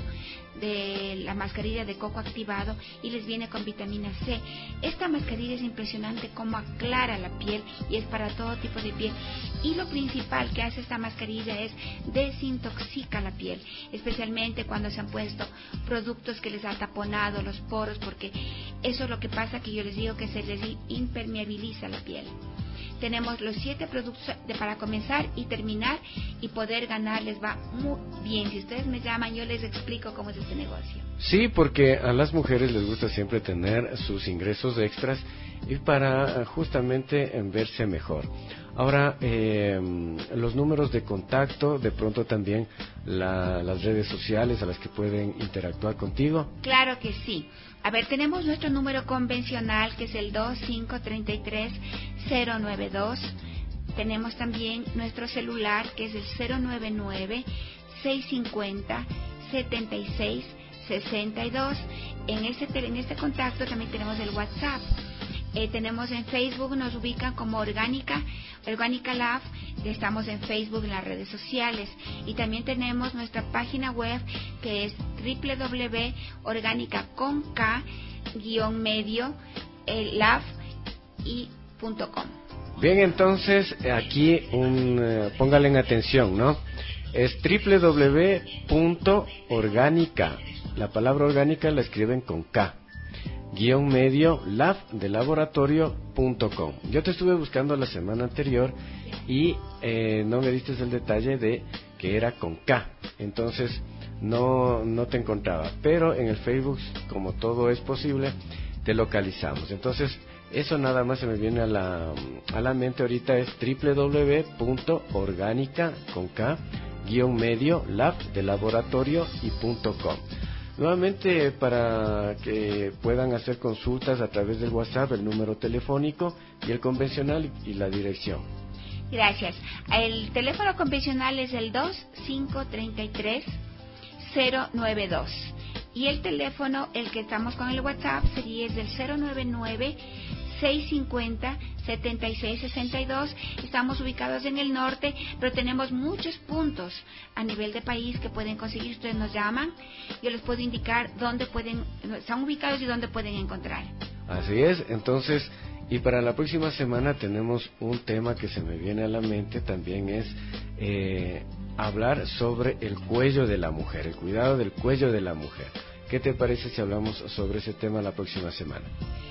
de la mascarilla de coco activado, y les viene con vitamina C. Esta mascarilla es impresionante cómo aclara la piel y es para todo tipo de piel, y lo principal que hace esta mascarilla es desintoxica la piel, especialmente cuando se han puesto productos que les ha taponado los poros, porque eso es lo que pasa, que yo les digo que se les impermeabiliza la piel. Tenemos los siete productos de, para comenzar y terminar y poder ganar, les va muy bien. Si ustedes me llaman, yo les explico cómo es este negocio. Sí, porque a las mujeres les gusta siempre tener sus ingresos extras y para justamente verse mejor. Ahora, eh, los números de contacto, de pronto también la, las redes sociales a las que pueden interactuar contigo. Claro que sí. A ver, tenemos nuestro número convencional, que es el dos cinco tres tres cero nueve dos. Tenemos también nuestro celular, que es el cero nueve nueve seis cinco cero siete seis seis dos. En este, en este contacto también tenemos el WhatsApp. Eh, tenemos en Facebook, nos ubican como Orgánica, Orgánica Lab, estamos en Facebook, en las redes sociales, y también tenemos nuestra página web, que es doble u doble u doble u punto orgánica con k guión medio lab punto com. Bien, entonces aquí un, uh, póngale en atención, ¿no? Es doble u doble u doble u punto orgánica, la palabra orgánica la escriben con K, guión medio lab de laboratorio punto com. Yo te estuve buscando la semana anterior y eh, no me diste el detalle de que era con K, entonces no, no te encontraba, pero en el Facebook, como todo es posible, te localizamos. Entonces eso nada más se me viene a la, a la mente ahorita, es doble u doble u doble u punto orgánica con K guión medio lab de laboratorio y punto com. Nuevamente, para que puedan hacer consultas a través del WhatsApp, el número telefónico y el convencional y la dirección. Gracias. El teléfono convencional es el dos cinco tres tres cero nueve dos. Y el teléfono, el que estamos con el WhatsApp, sería el del cero nueve nueve seis cinco cero siete seis seis dos. Estamos ubicados en el norte, pero tenemos muchos puntos a nivel de país que pueden conseguir. Ustedes nos llaman, yo les puedo indicar dónde pueden, están ubicados y dónde pueden encontrar. Así es, entonces, y para la próxima semana tenemos un tema que se me viene a la mente, también es eh, hablar sobre el cuello de la mujer, el cuidado del cuello de la mujer. ¿Qué te parece si hablamos sobre ese tema la próxima semana?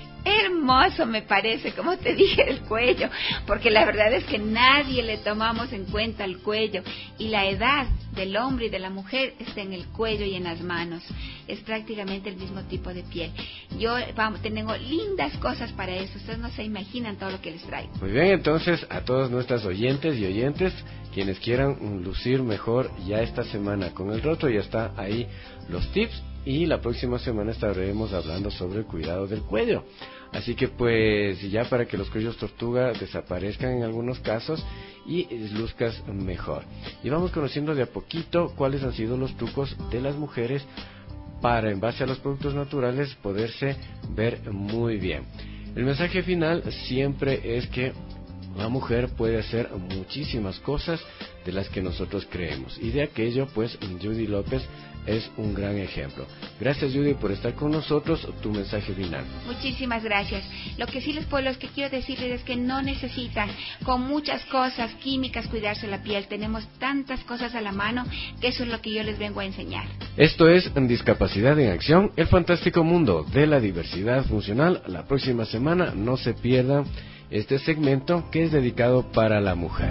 Hermoso me parece, como te dije, el cuello, porque la verdad es que nadie le tomamos en cuenta el cuello, y la edad del hombre y de la mujer está en el cuello y en las manos, es prácticamente el mismo tipo de piel. Yo vamos, tengo lindas cosas para eso, ustedes no se imaginan todo lo que les traigo. Muy bien, entonces a todos nuestras oyentes y oyentes, quienes quieran lucir mejor ya esta semana con el rostro, ya está ahí los tips. Y la próxima semana estaremos hablando sobre el cuidado del cuello. Así que pues ya para que los cuellos tortuga desaparezcan en algunos casos y luzcas mejor. Y vamos conociendo de a poquito cuáles han sido los trucos de las mujeres para, en base a los productos naturales, poderse ver muy bien. El mensaje final siempre es que la mujer puede hacer muchísimas cosas de las que nosotros creemos. Y de aquello, pues, Judy López es un gran ejemplo. Gracias, Judy, por estar con nosotros. Tu mensaje final. Muchísimas gracias. Lo que sí les puedo, lo que quiero decirles es que no necesitan con muchas cosas químicas cuidarse la piel. Tenemos tantas cosas a la mano que eso es lo que yo les vengo a enseñar. Esto es Discapacidad en Acción, el fantástico mundo de la diversidad funcional. La próxima semana no se pierdan este segmento que es dedicado para la mujer.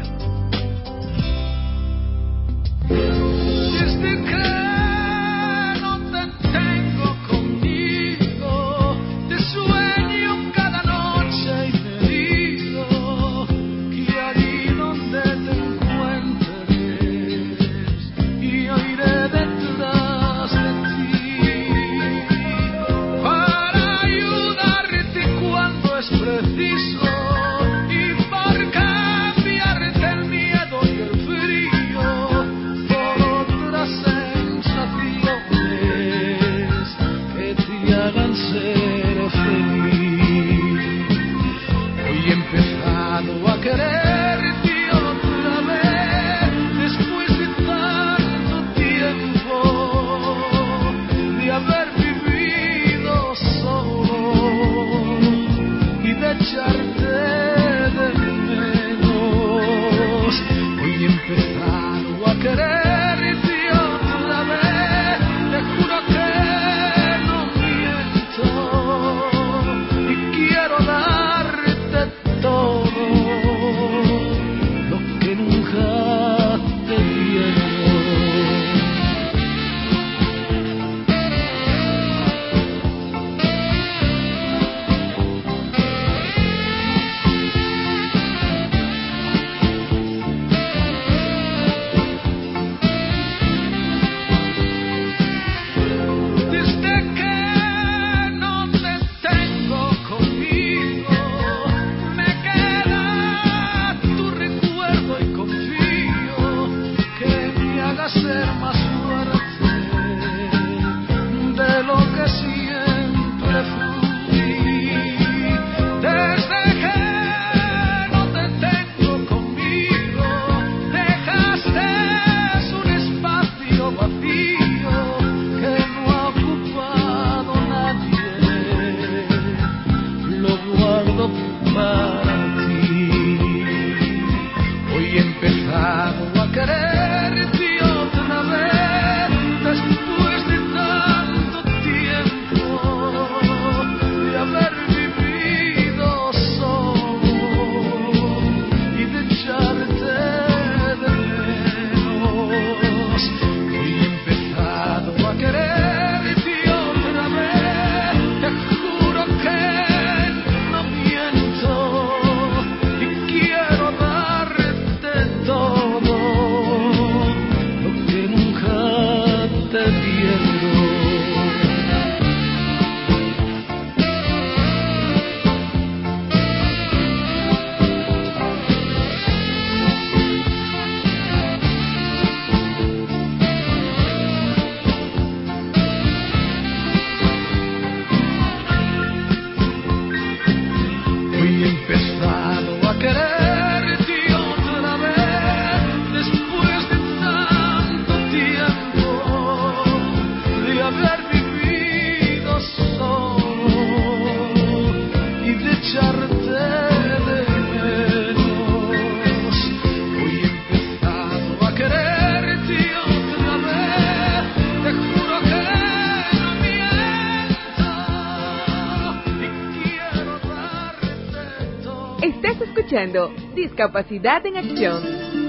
Discapacidad en Acción.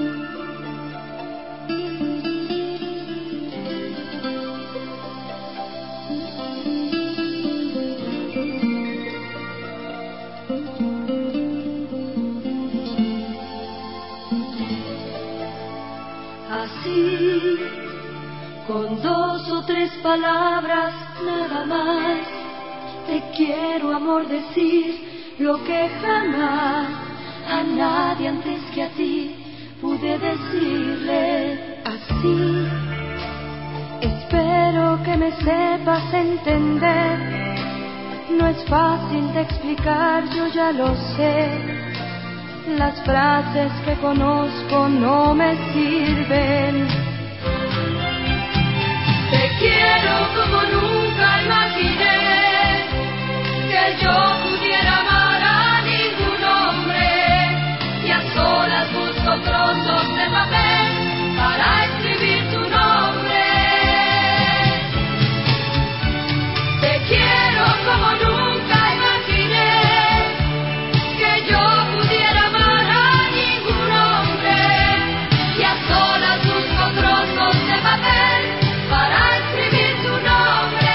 Así, con dos o tres palabras nada más, te quiero, amor, decir lo que jamás a nadie antes que a ti pude decirle. Así, espero que me sepas entender. No es fácil de explicar, yo ya lo sé, las frases que conozco no me sirven. Te quiero como nunca imaginé que yo pudiera amar a ningún hombre, y a solas busco trozos de papel para escribir tu nombre. Te quiero como nunca imaginé que yo pudiera amar a ningún hombre, y a solas busco trozos de papel para escribir tu nombre.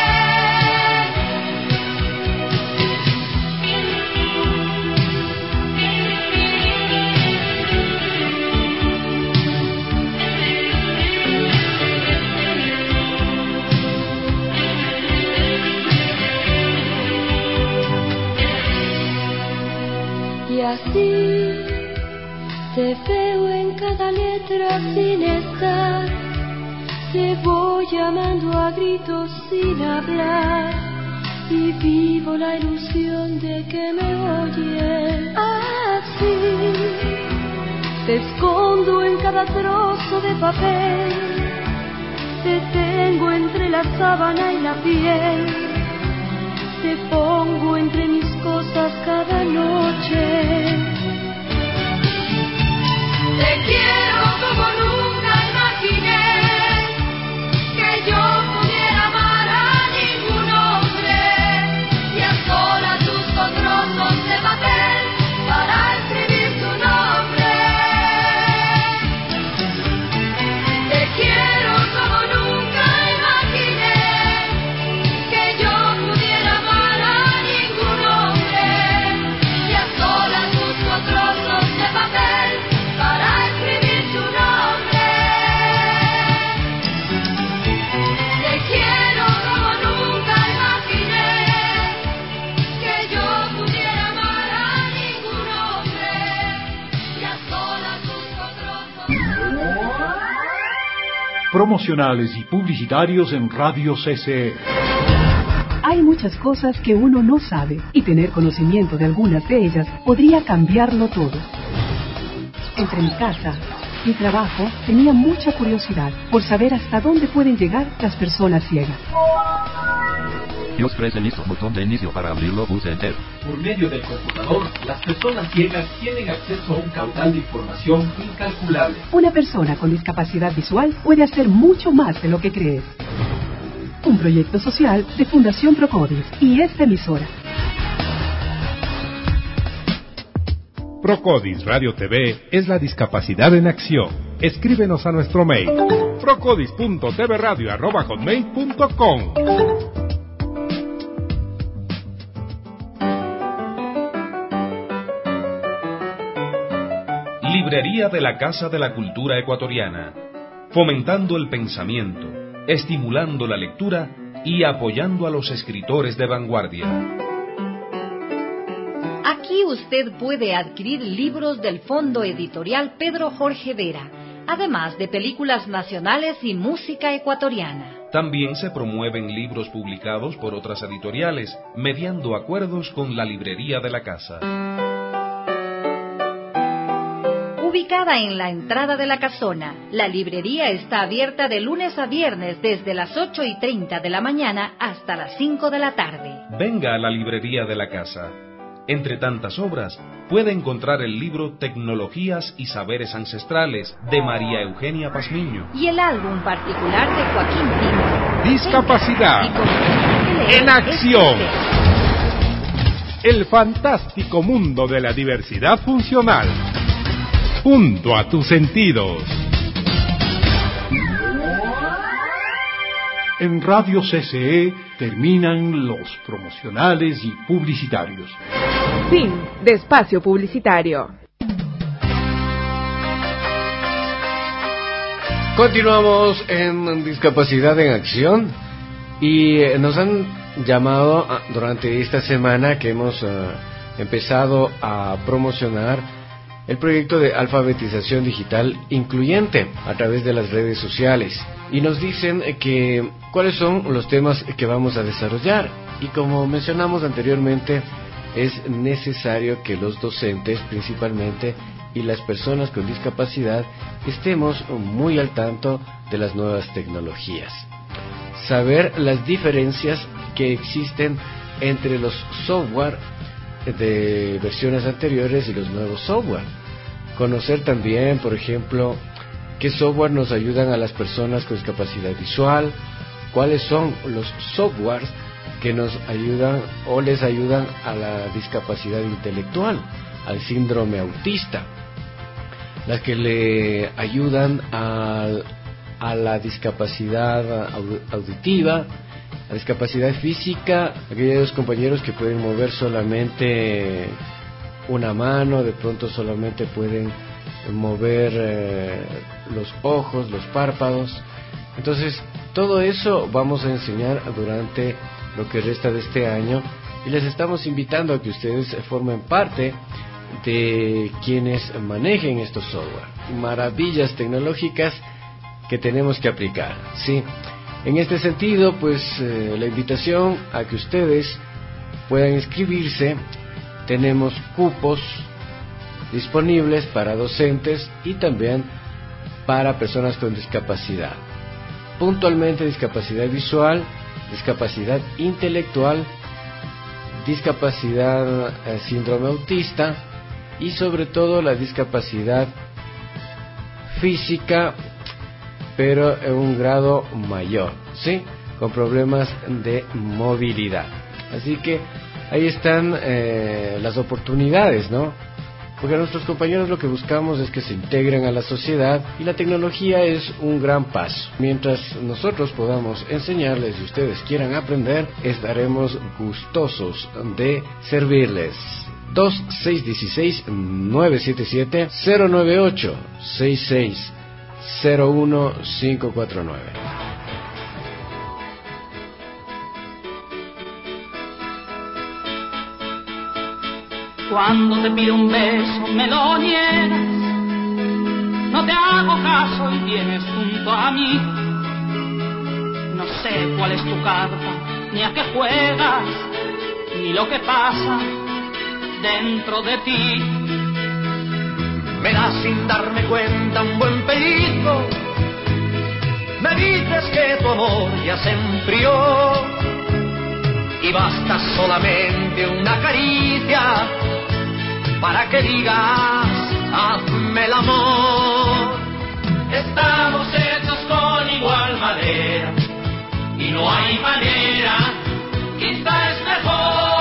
Y así te veo en cada letra sin estar, te voy llamando a gritos sin hablar, y vivo la ilusión de que me oyes. Así te escondo en cada trozo de papel, te tengo entre la sábana y la piel, te pongo entre mis cosas cada noche. Te quiero como nunca imaginé que yo pudiera amar a ningún hombre, y a solas busco trozos de papel para escribir tu nombre. Te quiero como nunca imaginé que yo pudiera amar a ningún hombre, y a solas busco trozos de papel para escribir tu nombre. Te quiero como nunca imaginé que yo pudiera amar a ningún hombre, y a solas busco trozos. Promocionales y publicitarios en Radio C C E. Hay muchas cosas que uno no sabe, y tener conocimiento de algunas de ellas podría cambiarlo todo. Entre mi casa y mi trabajo tenía mucha curiosidad por saber hasta dónde pueden llegar las personas ciegas. Dios prese listo botón de inicio para abrirlo, pulse enter. Por medio del computador, las personas ciegas tienen acceso a un caudal de información incalculable. Una persona con discapacidad visual puede hacer mucho más de lo que crees. Un proyecto social de Fundación Procodis y esta emisora. Procodis Radio T V es la discapacidad en acción. Escríbenos a nuestro mail procodis punto t v radio arroba hotmail punto com. Librería de la Casa de la Cultura Ecuatoriana, fomentando el pensamiento, estimulando la lectura y apoyando a los escritores de vanguardia. Aquí usted puede adquirir libros del Fondo Editorial Pedro Jorge Vera, además de películas nacionales y música ecuatoriana. También se promueven libros publicados por otras editoriales, mediando acuerdos con la librería de la casa. Ubicada en la entrada de la casona, la librería está abierta de lunes a viernes desde las ocho y treinta de la mañana hasta las cinco de la tarde. Venga a la librería de la casa. Entre tantas obras, puede encontrar el libro Tecnologías y Saberes Ancestrales, de María Eugenia Pazmiño. Y el álbum particular de Joaquín Pino. Discapacidad en acción. El fantástico mundo de la diversidad funcional. Junto a tus sentidos. En Radio C C E terminan los promocionales y publicitarios. Fin de espacio publicitario. Continuamos en Discapacidad en Acción y eh, nos han llamado ah, durante esta semana que hemos uh, empezado a promocionar el proyecto de alfabetización digital incluyente a través de las redes sociales, y nos dicen que cuáles son los temas que vamos a desarrollar. Y como mencionamos anteriormente, es necesario que los docentes principalmente y las personas con discapacidad estemos muy al tanto de las nuevas tecnologías. Saber las diferencias que existen entre los software de versiones anteriores y los nuevos software. Conocer también, por ejemplo, qué software nos ayudan a las personas con discapacidad visual, cuáles son los softwares que nos ayudan o les ayudan a la discapacidad intelectual, al síndrome autista, las que le ayudan a, a la discapacidad auditiva, la discapacidad física, aquellos compañeros que pueden mover solamente una mano, de pronto solamente pueden mover eh, los ojos, los párpados. Entonces, todo eso vamos a enseñar durante lo que resta de este año y les estamos invitando a que ustedes formen parte de quienes manejen estos software, maravillas tecnológicas que tenemos que aplicar, ¿sí? En este sentido, pues eh, la invitación a que ustedes puedan inscribirse. Tenemos cupos disponibles para docentes y también para personas con discapacidad, puntualmente discapacidad visual, discapacidad intelectual, discapacidad eh, síndrome autista y sobre todo la discapacidad física, pero en un grado mayor, ¿sí? Con problemas de movilidad. Así que ahí están eh, las oportunidades, ¿no? Porque a nuestros compañeros lo que buscamos es que se integren a la sociedad y la tecnología es un gran paso. Mientras nosotros podamos enseñarles y ustedes quieran aprender, estaremos gustosos de servirles. dos seis uno seis nueve siete siete cero nueve ocho seis seis cero uno cinco cuatro nueve. Cuando te pido un beso me lo niegas, no te hago caso y vienes junto a mí. No sé cuál es tu carta, ni a qué juegas, ni lo que pasa dentro de ti. Me das sin darme cuenta un buen pellizco, me dices que tu amor ya se enfrió y basta solamente una caricia para que digas, hazme el amor. Estamos hechos con igual madera y no hay manera, quizá es mejor.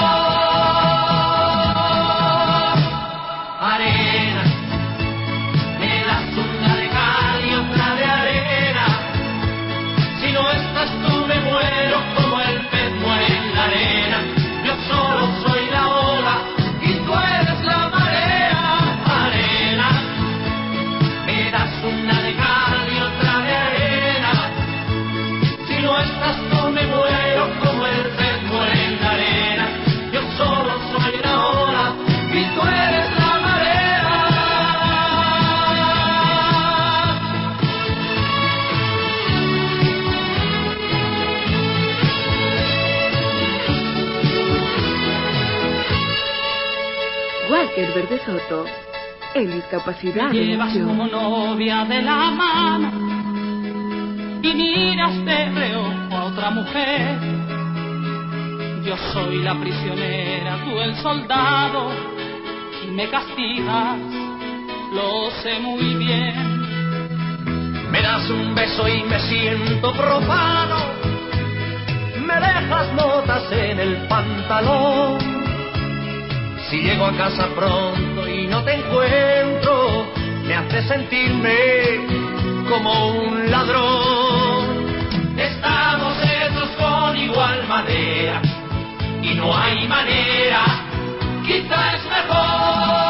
Arena, me das una de cal y otra de arena. Si no estás tú me muero como el pez muere en la arena. Yo solo soy la ola y tú eres la marea. Arena, me das una de cal y otra de arena. Si no estás tú me muero como el pez muere en la arena. Yo solo soy la ola y tú eres la marea. Walker Verde Soto, en discapacidad Me en llevas acción. como novia de la mano y miras de reojo a otra mujer. Yo soy la prisionera, tú el soldado, y me castigas, lo sé muy bien. Me das un beso y me siento profano, me dejas notas en el pantalón. Si llego a casa pronto y no te encuentro, me hace sentirme como un ladrón. Estamos hechos con igual madera y no hay manera, quizá es mejor.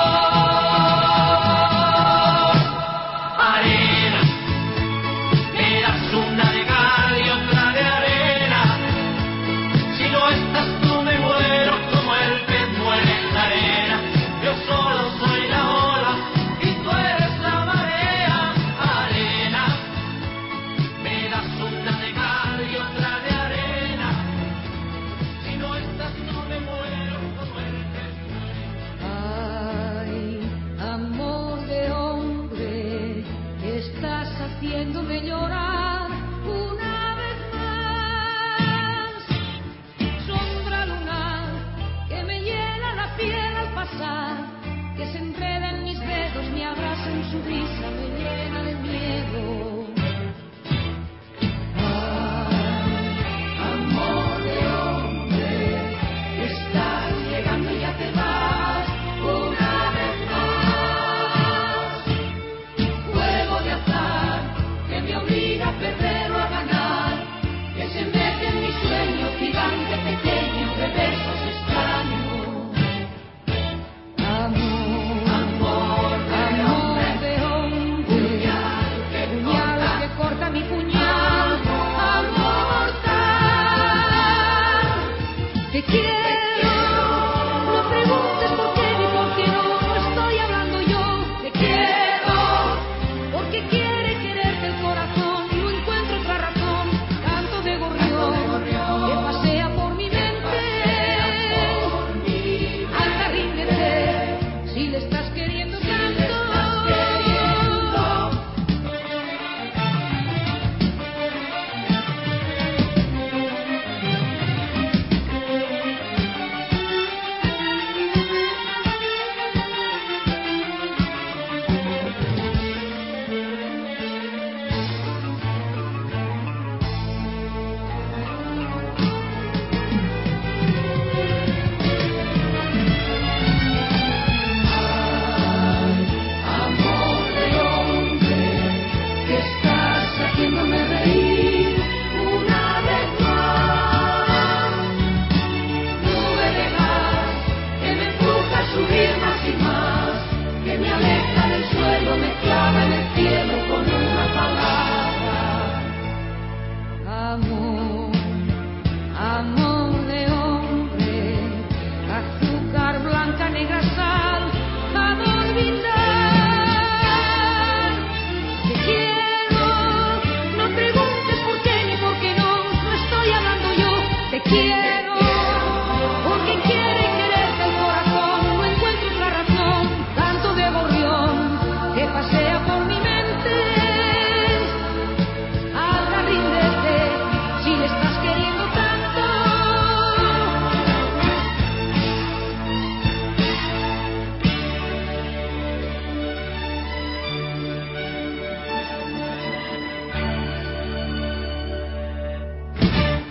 Arena, me das una de cal y otra de arena. Si no estás tú me muero como el pez muere en la arena. Yo solo soy la ola y tú eres la marea. Arena,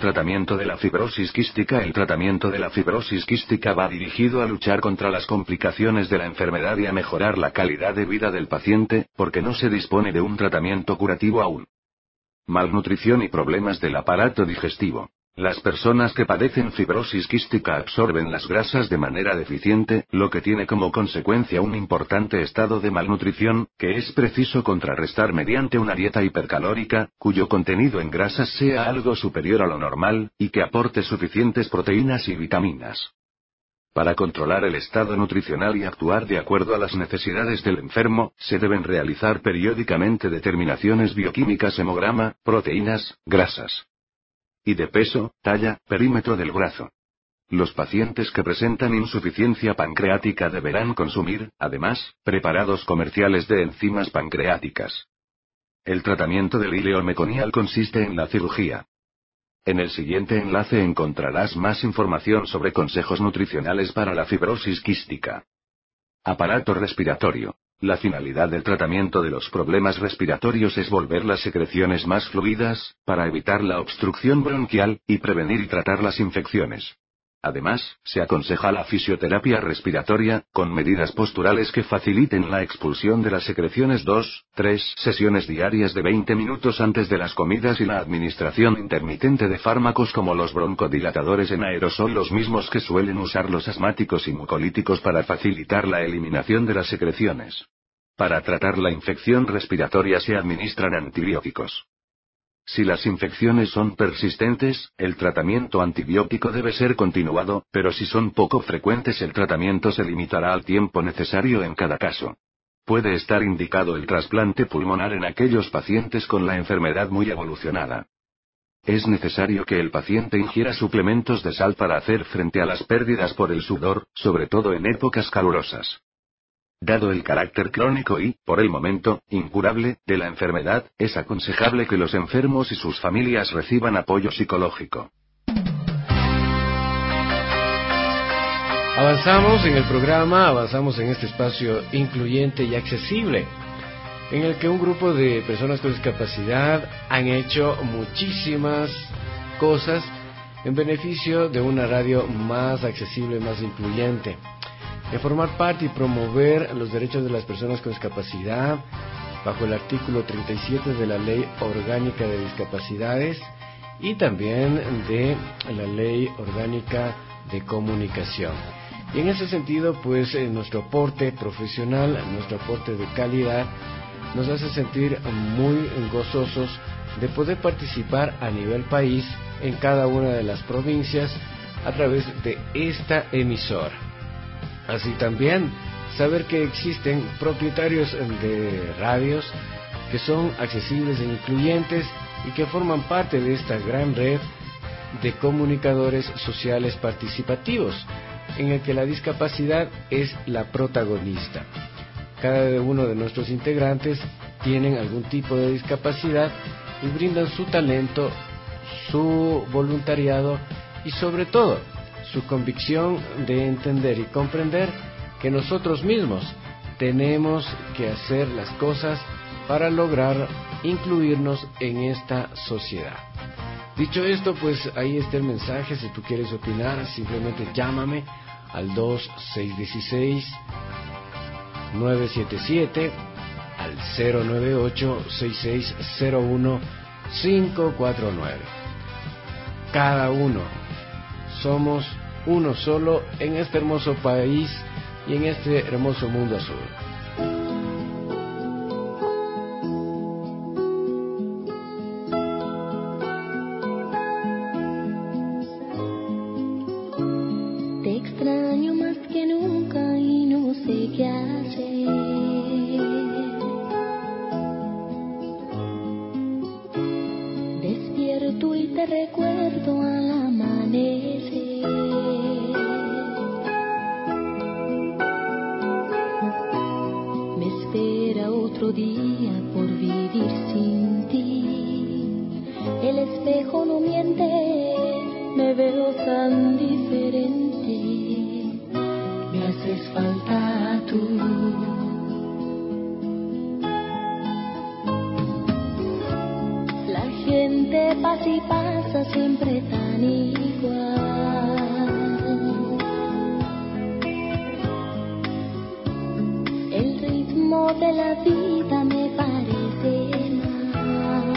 tratamiento de la fibrosis quística. El tratamiento de la fibrosis quística va dirigido a luchar contra las complicaciones de la enfermedad y a mejorar la calidad de vida del paciente, porque no se dispone de un tratamiento curativo aún. Malnutrición y problemas del aparato digestivo. Las personas que padecen fibrosis quística absorben las grasas de manera deficiente, lo que tiene como consecuencia un importante estado de malnutrición, que es preciso contrarrestar mediante una dieta hipercalórica, cuyo contenido en grasas sea algo superior a lo normal, y que aporte suficientes proteínas y vitaminas. Para controlar el estado nutricional y actuar de acuerdo a las necesidades del enfermo, se deben realizar periódicamente determinaciones bioquímicas: hemograma, proteínas, grasas. Y de peso, talla, perímetro del brazo. Los pacientes que presentan insuficiencia pancreática deberán consumir, además, preparados comerciales de enzimas pancreáticas. El tratamiento del íleo meconial consiste en la cirugía. En el siguiente enlace encontrarás más información sobre consejos nutricionales para la fibrosis quística. Aparato respiratorio. La finalidad del tratamiento de los problemas respiratorios es volver las secreciones más fluidas, para evitar la obstrucción bronquial, y prevenir y tratar las infecciones. Además, se aconseja la fisioterapia respiratoria, con medidas posturales que faciliten la expulsión de las secreciones. dos, tres sesiones diarias de veinte minutos antes de las comidas y la administración intermitente de fármacos como los broncodilatadores en aerosol, los mismos que suelen usar los asmáticos y mucolíticos para facilitar la eliminación de las secreciones. Para tratar la infección respiratoria se administran antibióticos. Si las infecciones son persistentes, el tratamiento antibiótico debe ser continuado, pero si son poco frecuentes el tratamiento se limitará al tiempo necesario en cada caso. Puede estar indicado el trasplante pulmonar en aquellos pacientes con la enfermedad muy evolucionada. Es necesario que el paciente ingiera suplementos de sal para hacer frente a las pérdidas por el sudor, sobre todo en épocas calurosas. Dado el carácter crónico y, por el momento, incurable, de la enfermedad, es aconsejable que los enfermos y sus familias reciban apoyo psicológico. Avanzamos en el programa, avanzamos en este espacio incluyente y accesible, en el que un grupo de personas con discapacidad han hecho muchísimas cosas en beneficio de una radio más accesible, más incluyente. En formar parte y promover los derechos de las personas con discapacidad bajo el artículo treinta y siete de la Ley Orgánica de Discapacidades y también de la Ley Orgánica de Comunicación. Y en ese sentido, pues eh, nuestro aporte profesional, nuestro aporte de calidad, nos hace sentir muy gozosos de poder participar a nivel país en cada una de las provincias a través de esta emisora. Así también, saber que existen propietarios de radios que son accesibles e incluyentes y que forman parte de esta gran red de comunicadores sociales participativos, en el que la discapacidad es la protagonista. Cada uno de nuestros integrantes tienen algún tipo de discapacidad y brindan su talento, su voluntariado y sobre todo su convicción de entender y comprender que nosotros mismos tenemos que hacer las cosas para lograr incluirnos en esta sociedad. Dicho esto, pues ahí está el mensaje. Si tú quieres opinar, simplemente llámame al dos seis uno seis nueve siete siete, al cero nueve ocho seis seis cero uno cinco cuatro nueve. Cada uno somos uno solo en este hermoso país y en este hermoso mundo azul. Te extraño más que nunca y no sé qué hacer. Despierto y te recuerdo al amanecer. Otro día por vivir sin ti. El espejo no miente, me veo tan diferente. Me haces falta tú. La gente gente pasa y pasa siempre tan igual. El ritmo de la vida me parece mal.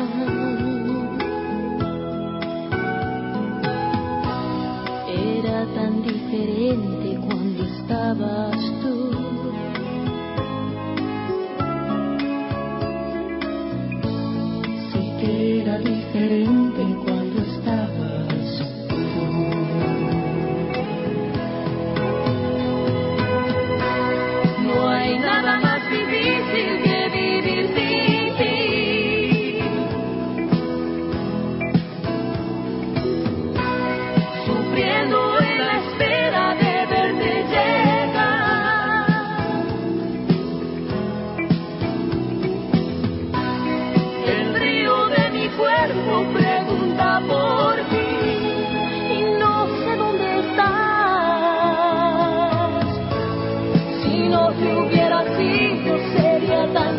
Era tan diferente cuando estabas tú. Sí que era diferente cuando estabas tú. No hay nada más difícil que vivir sin ti. Sufriendo en la espera de verte llegar. El río de mi cuerpo pregunta por ti y no sé dónde estás. Si no te hubiera sido sería tan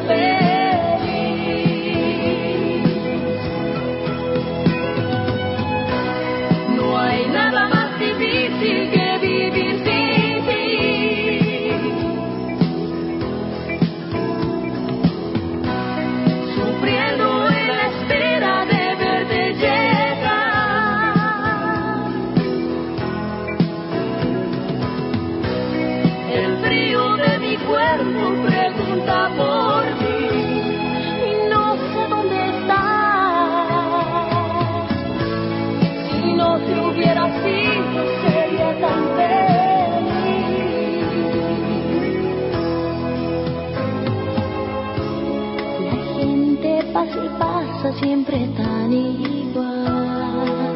feliz. No hay nada más difícil que vivir sin ti. Sufriendo en la espera de verte llegar. El frío de mi cuerpo pregunta por ti y no sé dónde estás. Si no te hubiera sido sería tan feliz. La gente pasa y pasa siempre tan igual.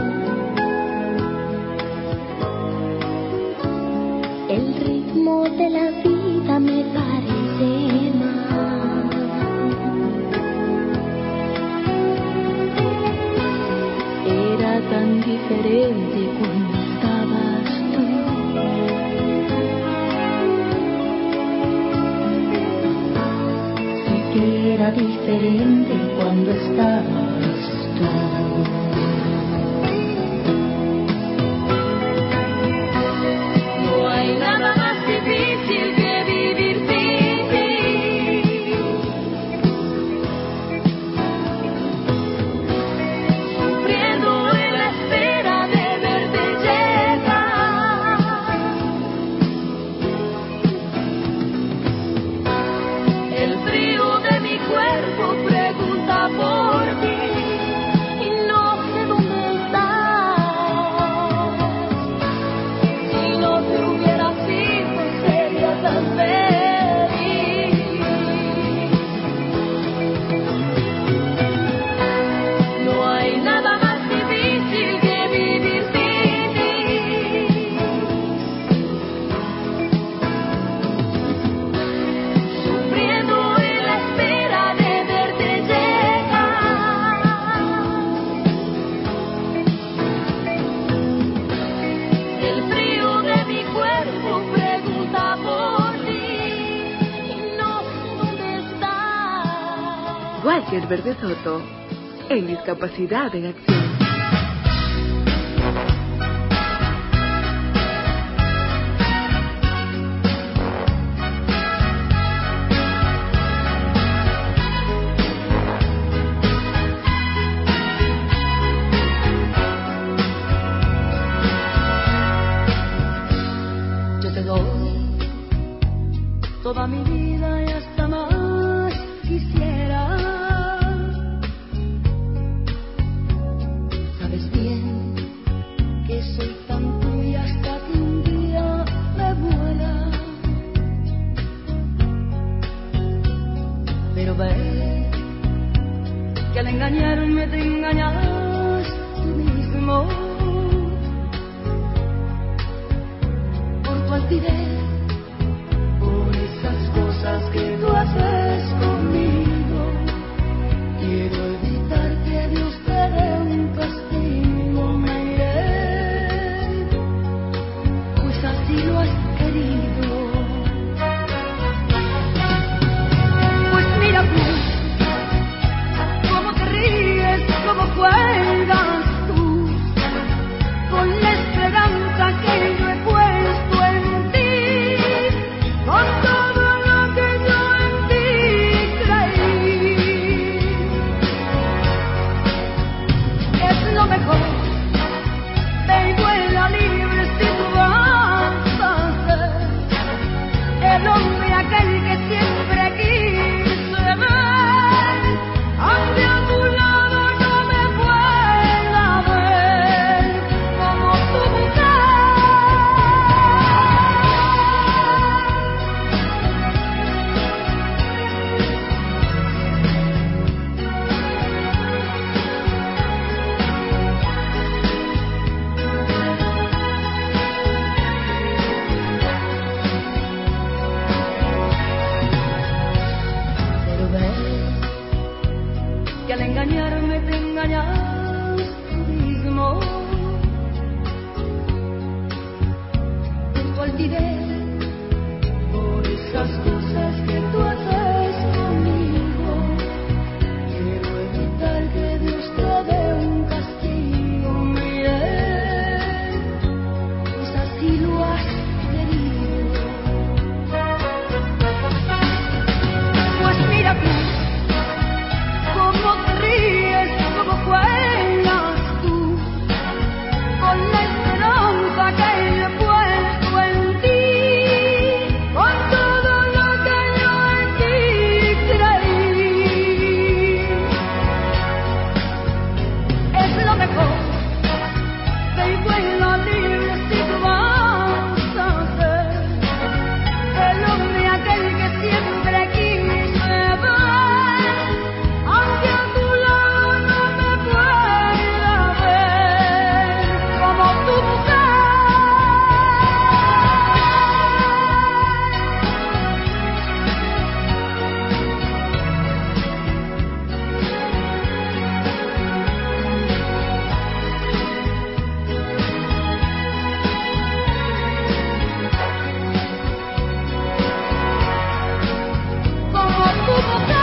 El ritmo de la vida me parece mal. Era tan diferente cuando estabas tú. Sí que era diferente cuando estabas tú. No hay nada más difícil que vivir sin ti. Sufriendo en la espera de verte llegar. El frío de mi cuerpo pregunta por ti y no sé dónde estás. Si no te hubiera sido sería tan feliz. No hay nada más difícil que vivir sin ti. Sufriendo en la espera de verte llegar. El frío de mi cuerpo pregunta por ti y no sé dónde estás. Walker Verde Soto, en Discapacidad en Acción. Yo te doy toda mi vida y hasta más quisiera. Sabes bien que soy tan tuya hasta que un día me muera. Pero ve que al engañarme te engañas tú mismo. Por tu altivez, por esas cosas lo mejor. Ve y vuela libre si tú vas a ser el hombre aquel que siempre quise ver. Aunque a tu lado no me pueda ver como tu mujer. Pero ves que al engañarme te engañas tú mismo. Por tu altivez, por esas cosas que tú haces conmigo, quiero evitar que Dios te dé un castigo. Mire, pues así lo has querido. Pues mira tú, cómo te ríes, cómo juegas tú, con la esperanza que yo he puesto en ti, con todo lo que yo en ti creí. Es lo mejor, ve y vuela libre si tú vas a ser el hombre aquel que siempre quise ver. Aunque a tu lado no me pueda ver como tu mujer. Como tu mujer.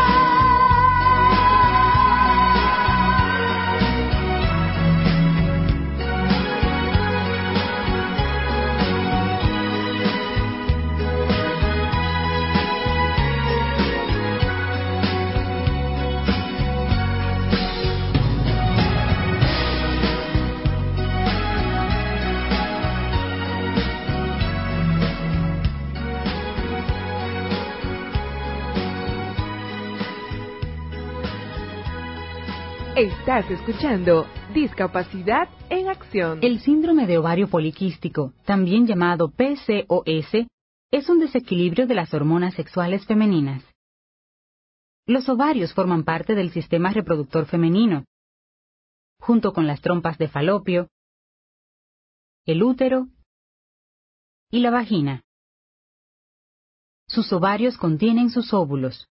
Estás escuchando Discapacidad en Acción. El síndrome de ovario poliquístico, también llamado P C O S, es un desequilibrio de las hormonas sexuales femeninas. Los ovarios forman parte del sistema reproductor femenino, junto con las trompas de falopio, el útero y la vagina. Sus ovarios contienen sus óvulos.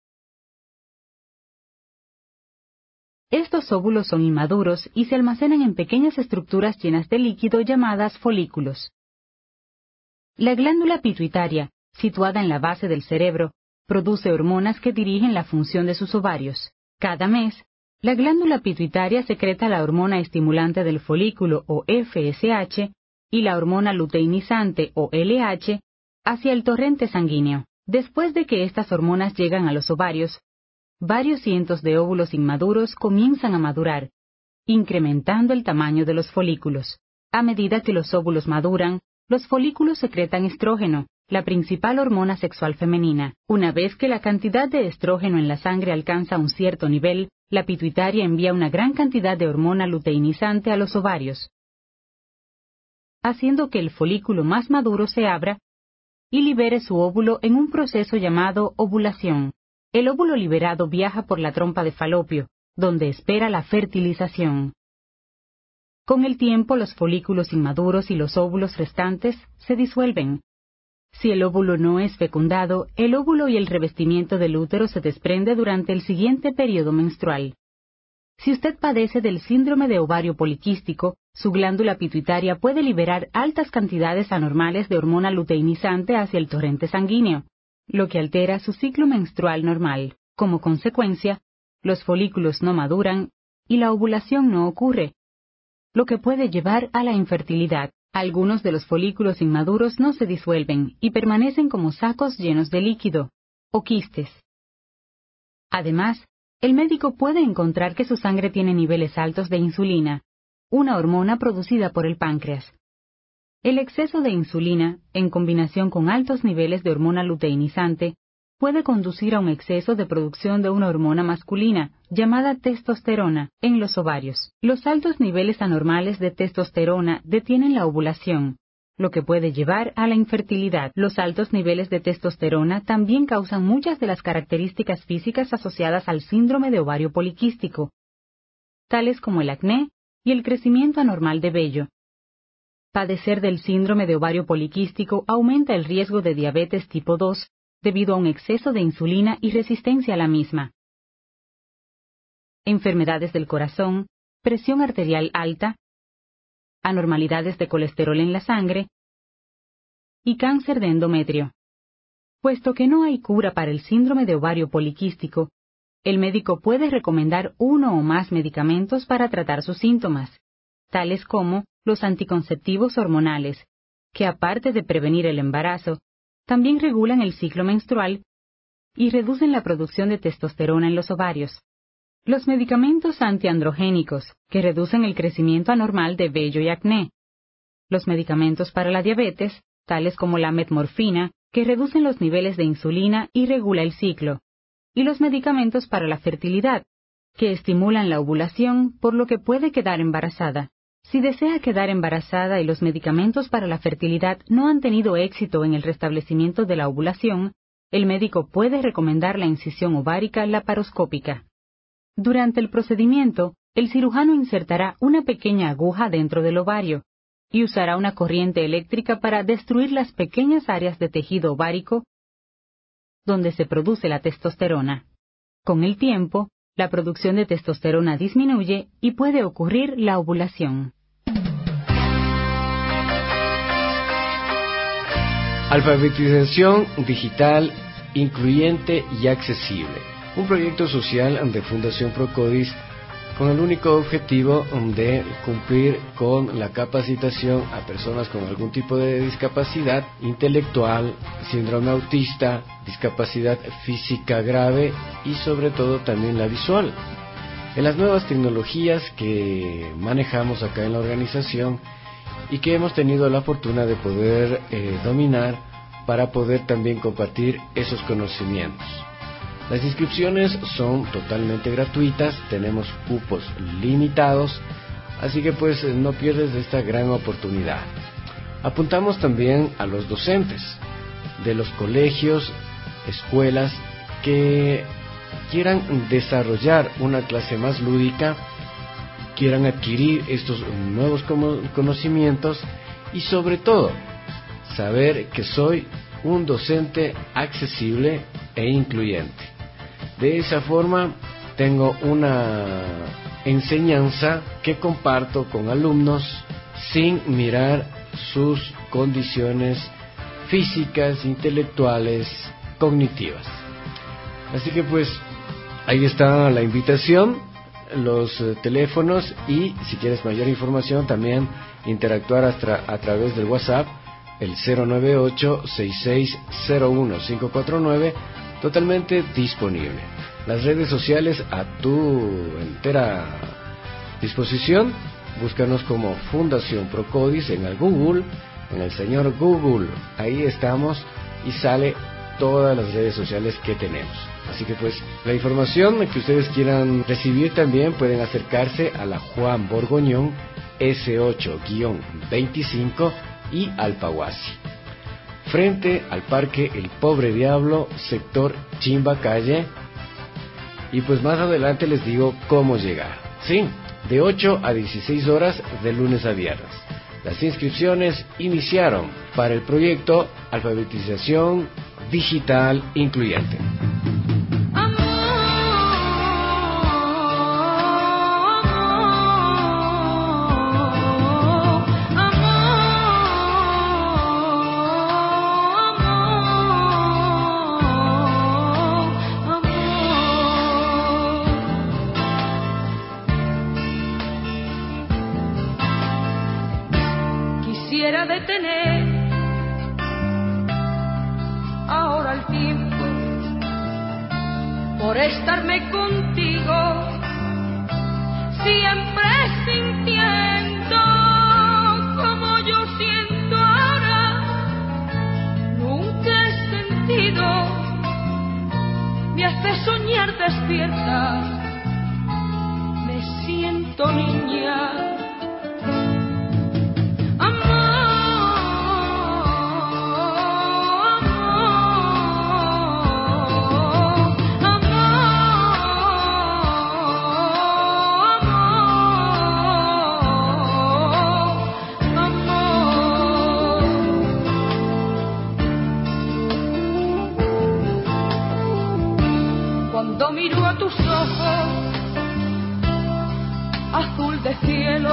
Estos óvulos son inmaduros y se almacenan en pequeñas estructuras llenas de líquido llamadas folículos. La glándula pituitaria, situada en la base del cerebro, produce hormonas que dirigen la función de sus ovarios. Cada mes, la glándula pituitaria secreta la hormona estimulante del folículo o F S H y la hormona luteinizante o L H hacia el torrente sanguíneo. Después de que estas hormonas llegan a los ovarios, varios cientos de óvulos inmaduros comienzan a madurar, incrementando el tamaño de los folículos. A medida que los óvulos maduran, los folículos secretan estrógeno, la principal hormona sexual femenina. Una vez que la cantidad de estrógeno en la sangre alcanza un cierto nivel, la pituitaria envía una gran cantidad de hormona luteinizante a los ovarios, haciendo que el folículo más maduro se abra y libere su óvulo en un proceso llamado ovulación. El óvulo liberado viaja por la trompa de falopio, donde espera la fertilización. Con el tiempo, los folículos inmaduros y los óvulos restantes se disuelven. Si el óvulo no es fecundado, el óvulo y el revestimiento del útero se desprende durante el siguiente periodo menstrual. Si usted padece del síndrome de ovario poliquístico, su glándula pituitaria puede liberar altas cantidades anormales de hormona luteinizante hacia el torrente sanguíneo, lo que altera su ciclo menstrual normal. Como consecuencia, los folículos no maduran y la ovulación no ocurre, lo que puede llevar a la infertilidad. Algunos de los folículos inmaduros no se disuelven y permanecen como sacos llenos de líquido, o quistes. Además, el médico puede encontrar que su sangre tiene niveles altos de insulina, una hormona producida por el páncreas. El exceso de insulina, en combinación con altos niveles de hormona luteinizante, puede conducir a un exceso de producción de una hormona masculina, llamada testosterona, en los ovarios. Los altos niveles anormales de testosterona detienen la ovulación, lo que puede llevar a la infertilidad. Los altos niveles de testosterona también causan muchas de las características físicas asociadas al síndrome de ovario poliquístico, tales como el acné y el crecimiento anormal de vello. Padecer del síndrome de ovario poliquístico aumenta el riesgo de diabetes tipo dos debido a un exceso de insulina y resistencia a la misma. Enfermedades del corazón, presión arterial alta, anormalidades de colesterol en la sangre y cáncer de endometrio. Puesto que no hay cura para el síndrome de ovario poliquístico, el médico puede recomendar uno o más medicamentos para tratar sus síntomas, tales como los anticonceptivos hormonales, que aparte de prevenir el embarazo, también regulan el ciclo menstrual y reducen la producción de testosterona en los ovarios. Los medicamentos antiandrogénicos, que reducen el crecimiento anormal de vello y acné. Los medicamentos para la diabetes, tales como la metmorfina, que reducen los niveles de insulina y regula el ciclo. Y los medicamentos para la fertilidad, que estimulan la ovulación, por lo que puede quedar embarazada. Si desea quedar embarazada y los medicamentos para la fertilidad no han tenido éxito en el restablecimiento de la ovulación, el médico puede recomendar la incisión ovárica laparoscópica. Durante el procedimiento, el cirujano insertará una pequeña aguja dentro del ovario y usará una corriente eléctrica para destruir las pequeñas áreas de tejido ovárico donde se produce la testosterona. Con el tiempo, la producción de testosterona disminuye y puede ocurrir la ovulación. Alfabetización digital, incluyente y accesible. Un proyecto social de Fundación Procodis con el único objetivo de cumplir con la capacitación a personas con algún tipo de discapacidad intelectual, síndrome autista, discapacidad física grave y sobre todo también la visual. En las nuevas tecnologías que manejamos acá en la organización y que hemos tenido la fortuna de poder eh, dominar para poder también compartir esos conocimientos. Las inscripciones son totalmente gratuitas, tenemos cupos limitados, así que pues no pierdes esta gran oportunidad. Apuntamos también a los docentes de los colegios, escuelas que quieran desarrollar una clase más lúdica, quieran adquirir estos nuevos conocimientos y sobre todo saber que soy un docente accesible e incluyente. De esa forma tengo una enseñanza que comparto con alumnos sin mirar sus condiciones físicas, intelectuales, cognitivas. Así que pues ahí está la invitación, los eh, teléfonos y si quieres mayor información también interactuar hasta a través del WhatsApp, el cero nueve ocho, seis seis cero uno, cinco cuatro nueve, totalmente disponible. Las redes sociales a tu entera disposición, búscanos como Fundación Procodis en el Google, en el señor Google, ahí estamos y sale todas las redes sociales que tenemos. Así que pues la información que ustedes quieran recibir también pueden acercarse a la Juan Borgoñón ese ocho veinticinco y Alpahuasi, frente al Parque El Pobre Diablo, sector Chimbacalle. Y pues más adelante les digo cómo llegar. Sí, de ocho a dieciséis horas de lunes a viernes. Las inscripciones iniciaron para el proyecto Alfabetización Digital Incluyente. Quisiera detener ahora el tiempo por estarme contigo, siempre sintiendo cielo,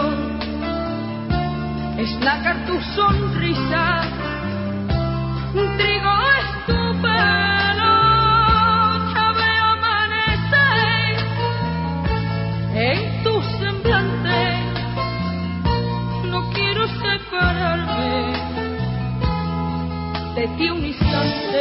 es nácar tu sonrisa, trigo es tu pelo, ya veo amanecer en tu semblante, no quiero separarme de ti un instante.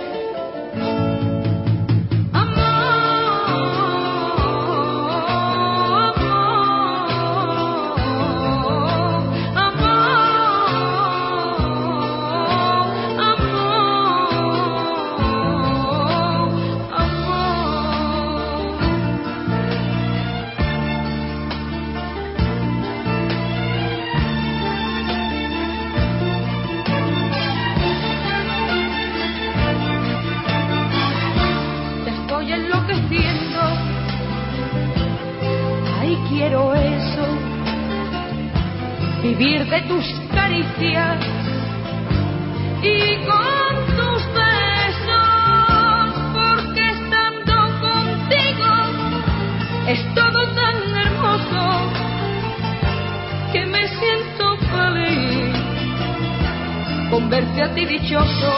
Quiero eso, vivir de tus caricias y con tus besos, porque estando contigo es todo tan hermoso que me siento feliz con verte a ti dichoso.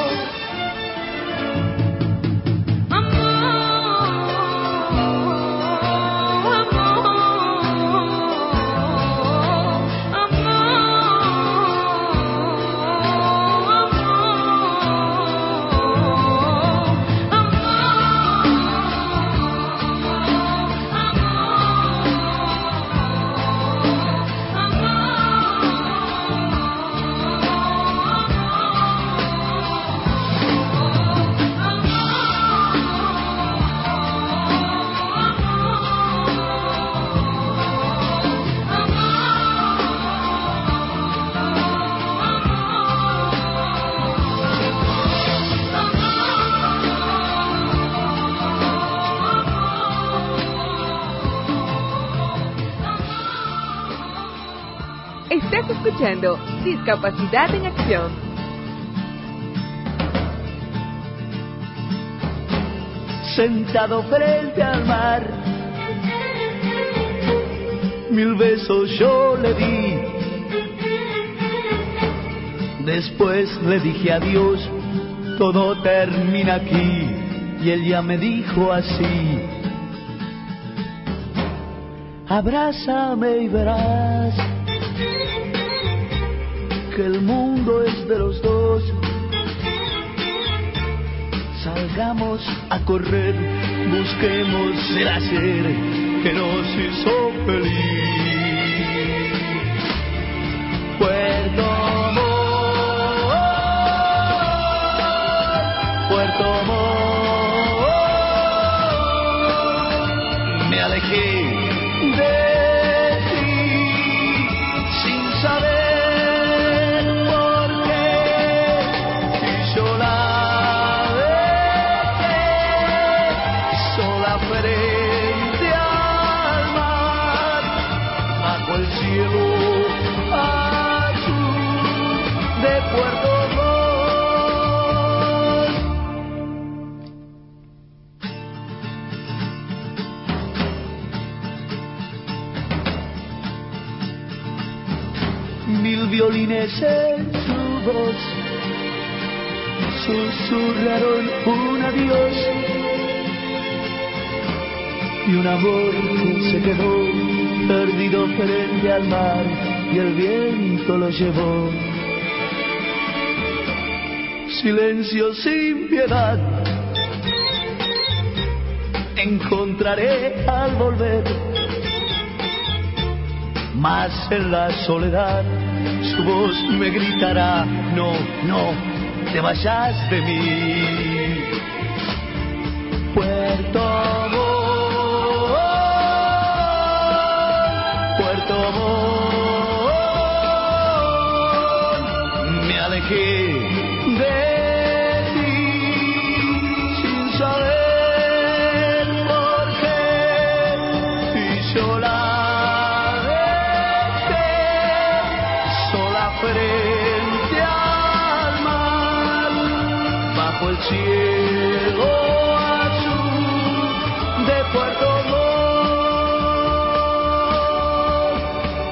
Estás escuchando Discapacidad en Acción. Sentado frente al mar, mil besos yo le di. Después le dije adiós, todo termina aquí. Y ella me dijo así: abrázame y verás que el mundo es de los dos. Salgamos a correr, busquemos el hacer que nos hizo feliz. Puerto Montt, Puerto Montt, me alejé de ti sin saber frente al mar, bajo el cielo azul de Puerto Montt. Mil violines en su voz susurraron un adiós. Y un amor que se quedó perdido frente al mar y el viento lo llevó. Silencio sin piedad encontraré al volver, mas en la soledad su voz me gritará: no, no te vayas de mí. Puerto Montt, Puerto Montt, me alejé de ti sin saber por qué, y yo la dejé sola frente al mar, bajo el cielo azul de Puerto Montt.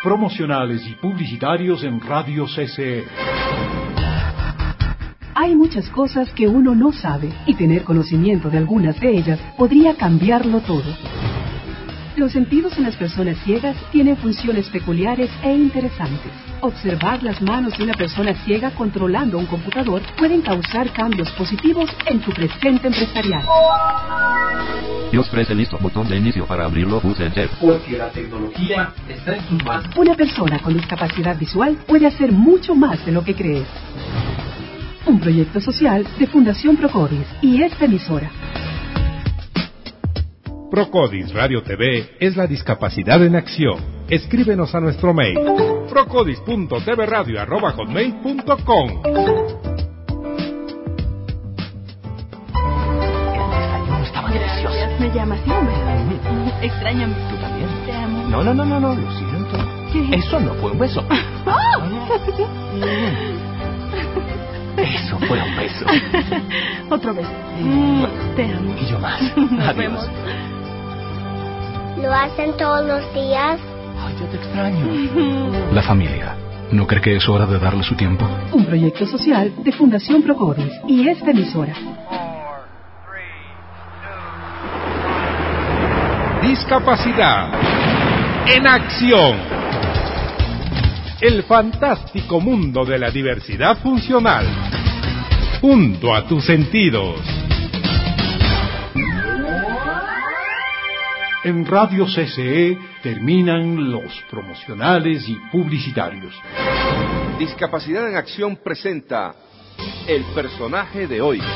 promocionales y publicitarios en Radio C C E. Hay muchas cosas que uno no sabe y tener conocimiento de algunas de ellas podría cambiarlo todo. Los sentidos en las personas ciegas tienen funciones peculiares e interesantes. Observar las manos de una persona ciega controlando un computador pueden causar cambios positivos en tu presente empresarial. Dios preste listo, botón de inicio para abrirlo, pulse enter. Porque la tecnología está en tus manos. Una persona con discapacidad visual puede hacer mucho más de lo que crees. Un proyecto social de Fundación Procodis y esta emisora. Procodis Radio T V es la discapacidad en acción. Escríbenos a nuestro mail procodis punto t v radio arroba hotmail punto com. Estaba delicioso. Me llamas, sí, hombre. Extrañame. ¿Tú también? Te amo. No, no, no, no, no, lo siento. ¿Qué? Eso no fue un beso. Eso fue un beso. Otro beso. Te amo. Y yo más. Nos Adiós. vemos. ¿Lo hacen todos los días? Ay, yo te extraño. La familia. ¿No cree que es hora de darle su tiempo? Un proyecto social de Fundación Procodis y esta emisora. Discapacidad en acción. El fantástico mundo de la diversidad funcional. Junto a tus sentidos. En Radio C C E terminan los promocionales y publicitarios. Discapacidad en Acción presenta el personaje de hoy.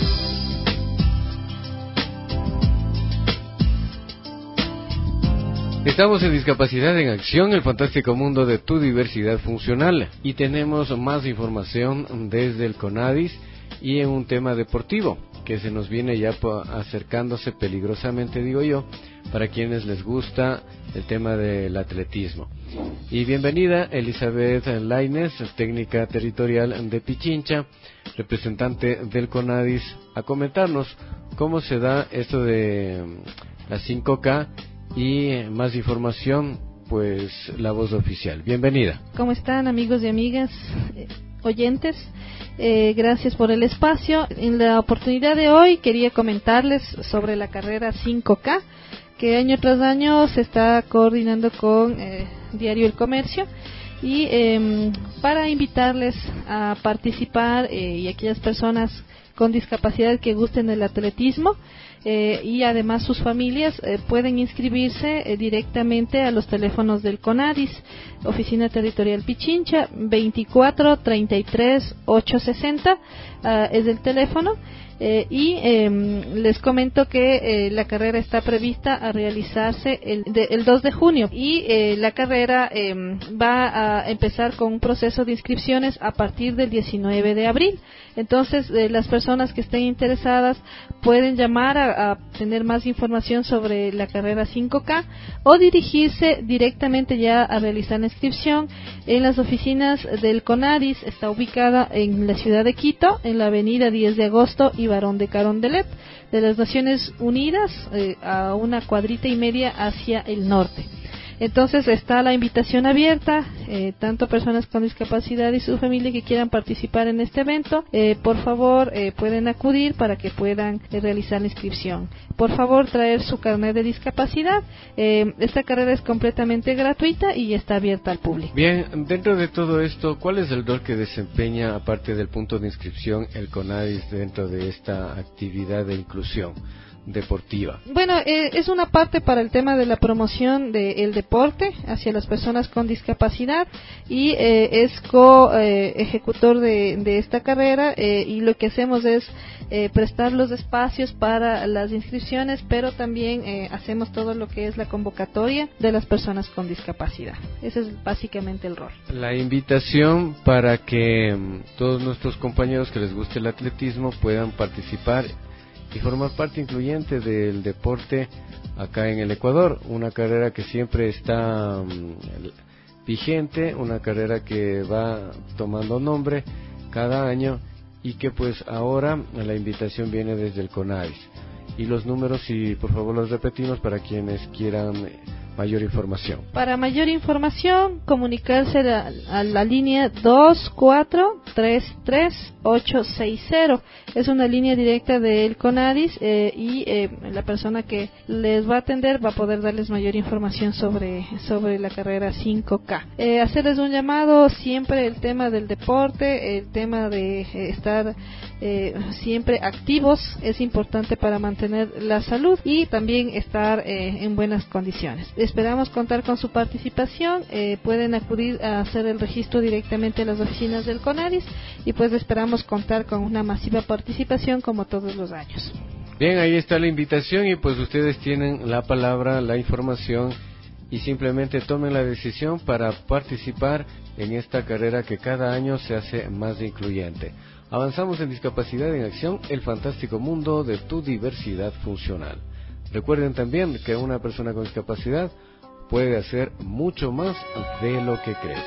Estamos en Discapacidad en Acción, el fantástico mundo de tu diversidad funcional, y tenemos más información desde el CONADIS y en un tema deportivo que se nos viene ya acercándose peligrosamente, digo yo, para quienes les gusta el tema del atletismo. Y bienvenida Elizabeth Lainez, técnica territorial de Pichincha, representante del CONADIS, a comentarnos cómo se da esto de la cinco K y más información, pues la voz oficial. Bienvenida. ¿Cómo están, amigos y amigas eh, oyentes? Eh, gracias por el espacio. En la oportunidad de hoy quería comentarles sobre la carrera cinco K, que año tras año se está coordinando con eh, Diario El Comercio, y eh, para invitarles a participar eh, y aquellas personas con discapacidad que gusten del atletismo, eh, y además sus familias eh, pueden inscribirse eh, directamente a los teléfonos del CONADIS, Oficina Territorial Pichincha, veinticuatro treinta y tres ochocientos sesenta, uh, es el teléfono. Eh, y eh, les comento que eh, la carrera está prevista a realizarse el, de, el dos de junio, y eh, la carrera eh, va a empezar con un proceso de inscripciones a partir del diecinueve de abril. Entonces eh, las personas que estén interesadas pueden llamar a, a tener más información sobre la carrera cinco K o dirigirse directamente ya a realizar la inscripción en las oficinas del CONADIS. Está ubicada en la ciudad de Quito, en la avenida diez de agosto y Barón de Carondelet, de las Naciones Unidas, eh, a una cuadrita y media hacia el norte. Entonces está la invitación abierta, eh, tanto personas con discapacidad y su familia que quieran participar en este evento, eh, por favor eh, pueden acudir para que puedan eh, realizar la inscripción. Por favor traer su carnet de discapacidad. Eh, esta carrera es completamente gratuita y está abierta al público. Bien, dentro de todo esto, ¿cuál es el rol que desempeña, aparte del punto de inscripción, el CONADIS dentro de esta actividad de inclusión deportiva? Bueno, eh, es una parte para el tema de la promoción del deporte hacia las personas con discapacidad, y eh, es co-ejecutor eh, de, de esta carrera, eh, y lo que hacemos es eh, prestar los espacios para las inscripciones, pero también eh, hacemos todo lo que es la convocatoria de las personas con discapacidad. Ese es básicamente el rol. La invitación para que um, todos nuestros compañeros que les guste el atletismo puedan participar y formar parte incluyente del deporte acá en el Ecuador, una carrera que siempre está um, vigente, una carrera que va tomando nombre cada año, y que pues ahora la invitación viene desde el CONADIS. Y los números, si por favor los repetimos para quienes quieran mayor información? Para mayor información, comunicarse a, a la línea dos cuatro tres tres ocho seis cero. Es una línea directa del CONADIS eh, y eh, la persona que les va a atender va a poder darles mayor información sobre, sobre la carrera cinco K. Eh, hacerles un llamado, siempre el tema del deporte, el tema de eh, estar eh, siempre activos es importante para mantener la salud y también estar eh, en buenas condiciones. Esperamos contar con su participación. Eh, pueden acudir a hacer el registro directamente a las oficinas del CONADIS y pues esperamos contar con una masiva participación como todos los años. Bien, ahí está la invitación y pues ustedes tienen la palabra, la información y simplemente tomen la decisión para participar en esta carrera que cada año se hace más incluyente. Avanzamos en Discapacidad en Acción, el fantástico mundo de tu diversidad funcional. Recuerden también que una persona con discapacidad puede hacer mucho más de lo que cree.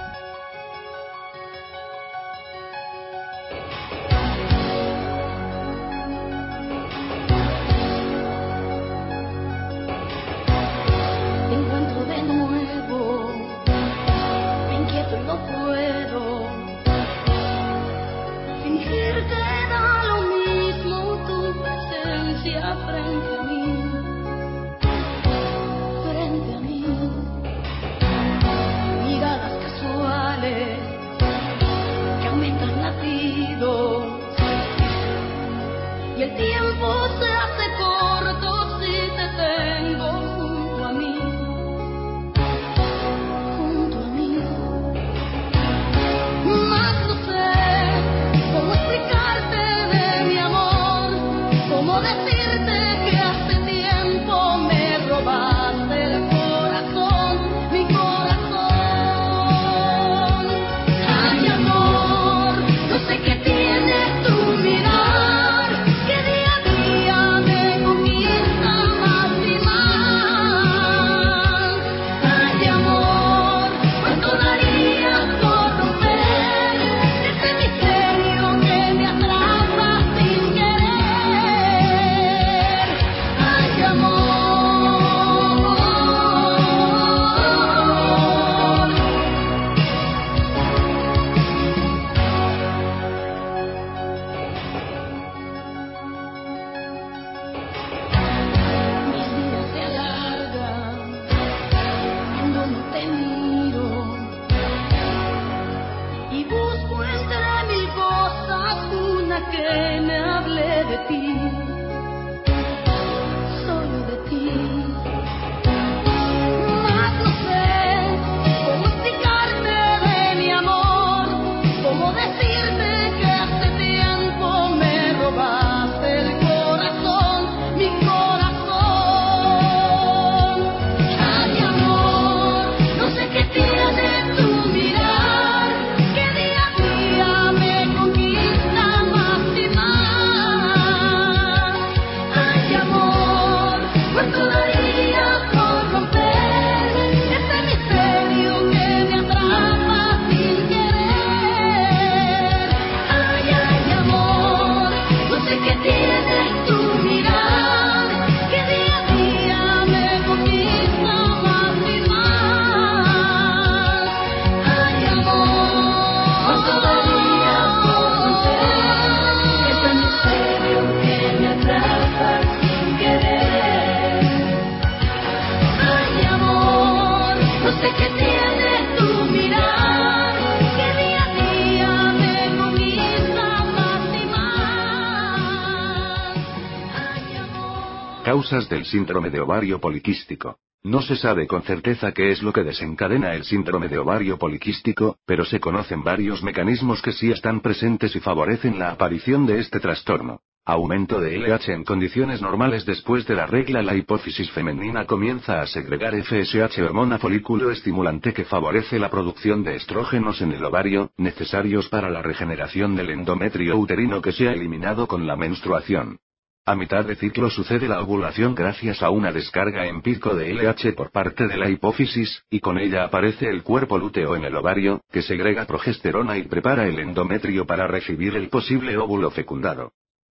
Causas del síndrome de ovario poliquístico. No se sabe con certeza qué es lo que desencadena el síndrome de ovario poliquístico, pero se conocen varios mecanismos que sí están presentes y favorecen la aparición de este trastorno. Aumento de L H en condiciones normales. Después de la regla, la hipófisis femenina comienza a segregar F S H, hormona folículo estimulante que favorece la producción de estrógenos en el ovario, necesarios para la regeneración del endometrio uterino que se ha eliminado con la menstruación. A mitad de ciclo sucede la ovulación gracias a una descarga en pico de L H por parte de la hipófisis, y con ella aparece el cuerpo lúteo en el ovario, que segrega progesterona y prepara el endometrio para recibir el posible óvulo fecundado.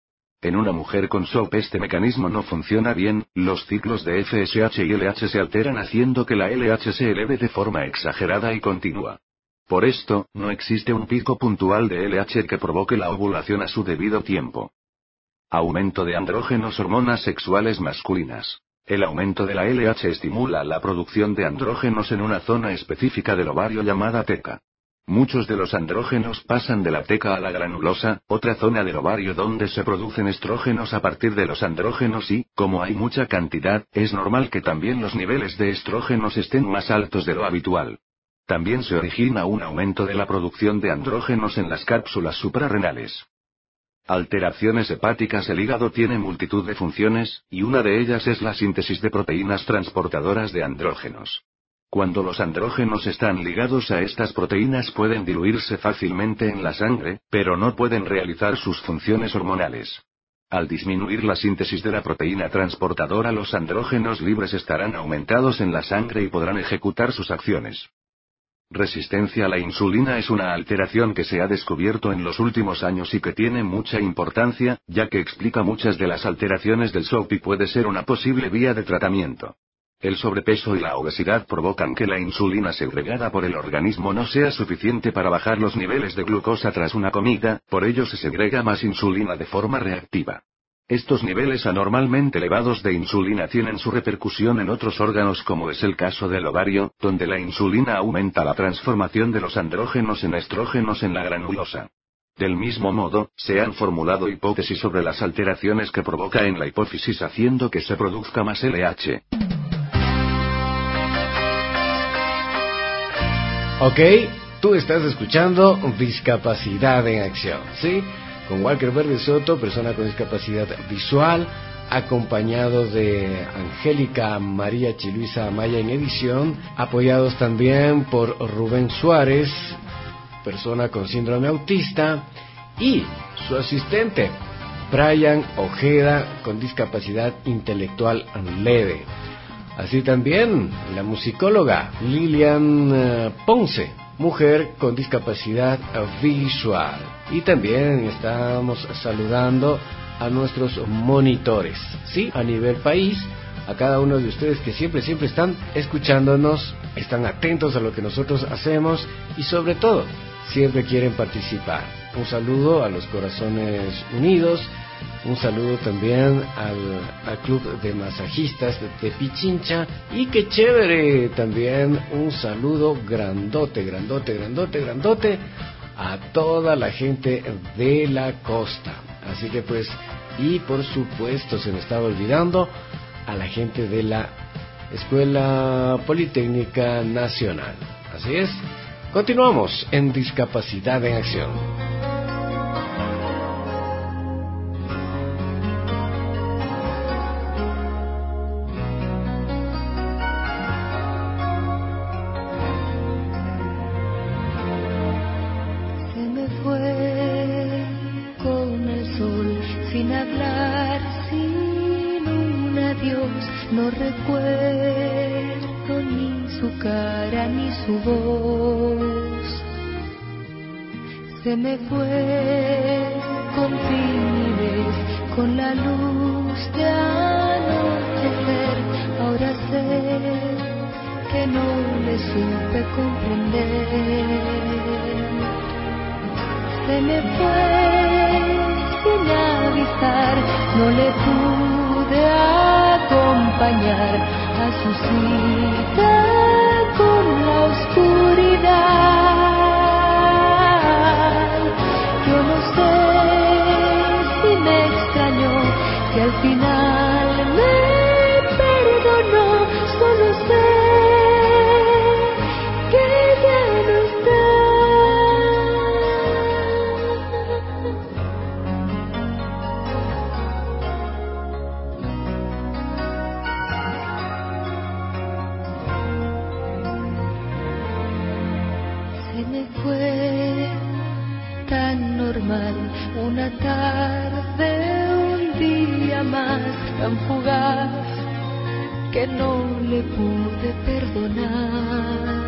En una mujer con S O P este mecanismo no funciona bien, los ciclos de F S H y L H se alteran haciendo que la L H se eleve de forma exagerada y continua. Por esto, no existe un pico puntual de L H que provoque la ovulación a su debido tiempo. Aumento de andrógenos, hormonas sexuales masculinas. El aumento de la L H estimula la producción de andrógenos en una zona específica del ovario llamada teca. Muchos de los andrógenos pasan de la teca a la granulosa, otra zona del ovario donde se producen estrógenos a partir de los andrógenos y, como hay mucha cantidad, es normal que también los niveles de estrógenos estén más altos de lo habitual. También se origina un aumento de la producción de andrógenos en las cápsulas suprarrenales. Alteraciones hepáticas. El hígado tiene multitud de funciones, y una de ellas es la síntesis de proteínas transportadoras de andrógenos. Cuando los andrógenos están ligados a estas proteínas pueden diluirse fácilmente en la sangre, pero no pueden realizar sus funciones hormonales. Al disminuir la síntesis de la proteína transportadora, los andrógenos libres estarán aumentados en la sangre y podrán ejecutar sus acciones. Resistencia a la insulina es una alteración que se ha descubierto en los últimos años y que tiene mucha importancia, ya que explica muchas de las alteraciones del S O P y puede ser una posible vía de tratamiento. El sobrepeso y la obesidad provocan que la insulina segregada por el organismo no sea suficiente para bajar los niveles de glucosa tras una comida, por ello se segrega más insulina de forma reactiva. Estos niveles anormalmente elevados de insulina tienen su repercusión en otros órganos, como es el caso del ovario, donde la insulina aumenta la transformación de los andrógenos en estrógenos en la granulosa. Del mismo modo, se han formulado hipótesis sobre las alteraciones que provoca en la hipófisis haciendo que se produzca más L H. Ok, tú estás escuchando Discapacidad en Acción, ¿sí? Con Walker Verde Soto, persona con discapacidad visual, acompañado de Angélica María Chiluisa Amaya en edición, apoyados también por Rubén Suárez, persona con síndrome autista, y su asistente, Brian Ojeda, con discapacidad intelectual leve. Así también la musicóloga Lilian uh, Ponce, mujer con discapacidad visual. Y también estamos saludando a nuestros monitores, sí, a nivel país, a cada uno de ustedes que siempre, siempre están escuchándonos, están atentos a lo que nosotros hacemos y sobre todo, siempre quieren participar. Un saludo a los Corazones Unidos, un saludo también al, al Club de Masajistas de, de Pichincha, y qué chévere, también un saludo grandote, grandote, grandote, grandote a toda la gente de la costa. Así que pues, y por supuesto se me estaba olvidando a la gente de la Escuela Politécnica Nacional. Así es, continuamos en Discapacidad en Acción. No recuerdo ni su cara ni su voz. Se me fue con fines, con la luz de anochecer. Ahora sé que no le supe comprender. Se me fue sin avisar, no le pude acompañar a su cita con la oscuridad. Yo no sé si me extrañó, si al final me perdonó, solo sé que ya no está. Una tarde, un día más, tan fugaz que no le pude perdonar.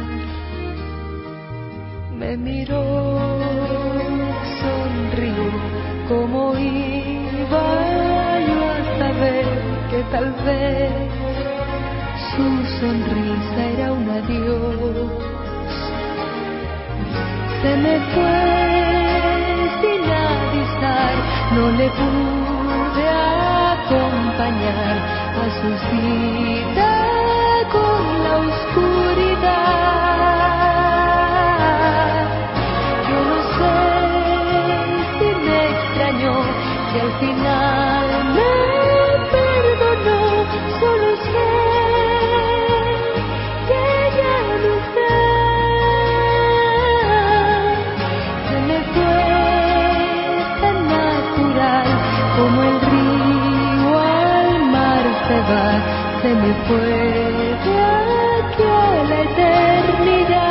Me miró, sonrió, como iba tal vez su sonrisa era un adiós. Se me fue sin avisar, no le pude acompañar a su cita con la oscuridad. Yo no sé si me extrañó, si al final me perdonó, solo sé que ya no está. Se me fue tan natural como el río al mar se va, se me fue de aquí a la eternidad.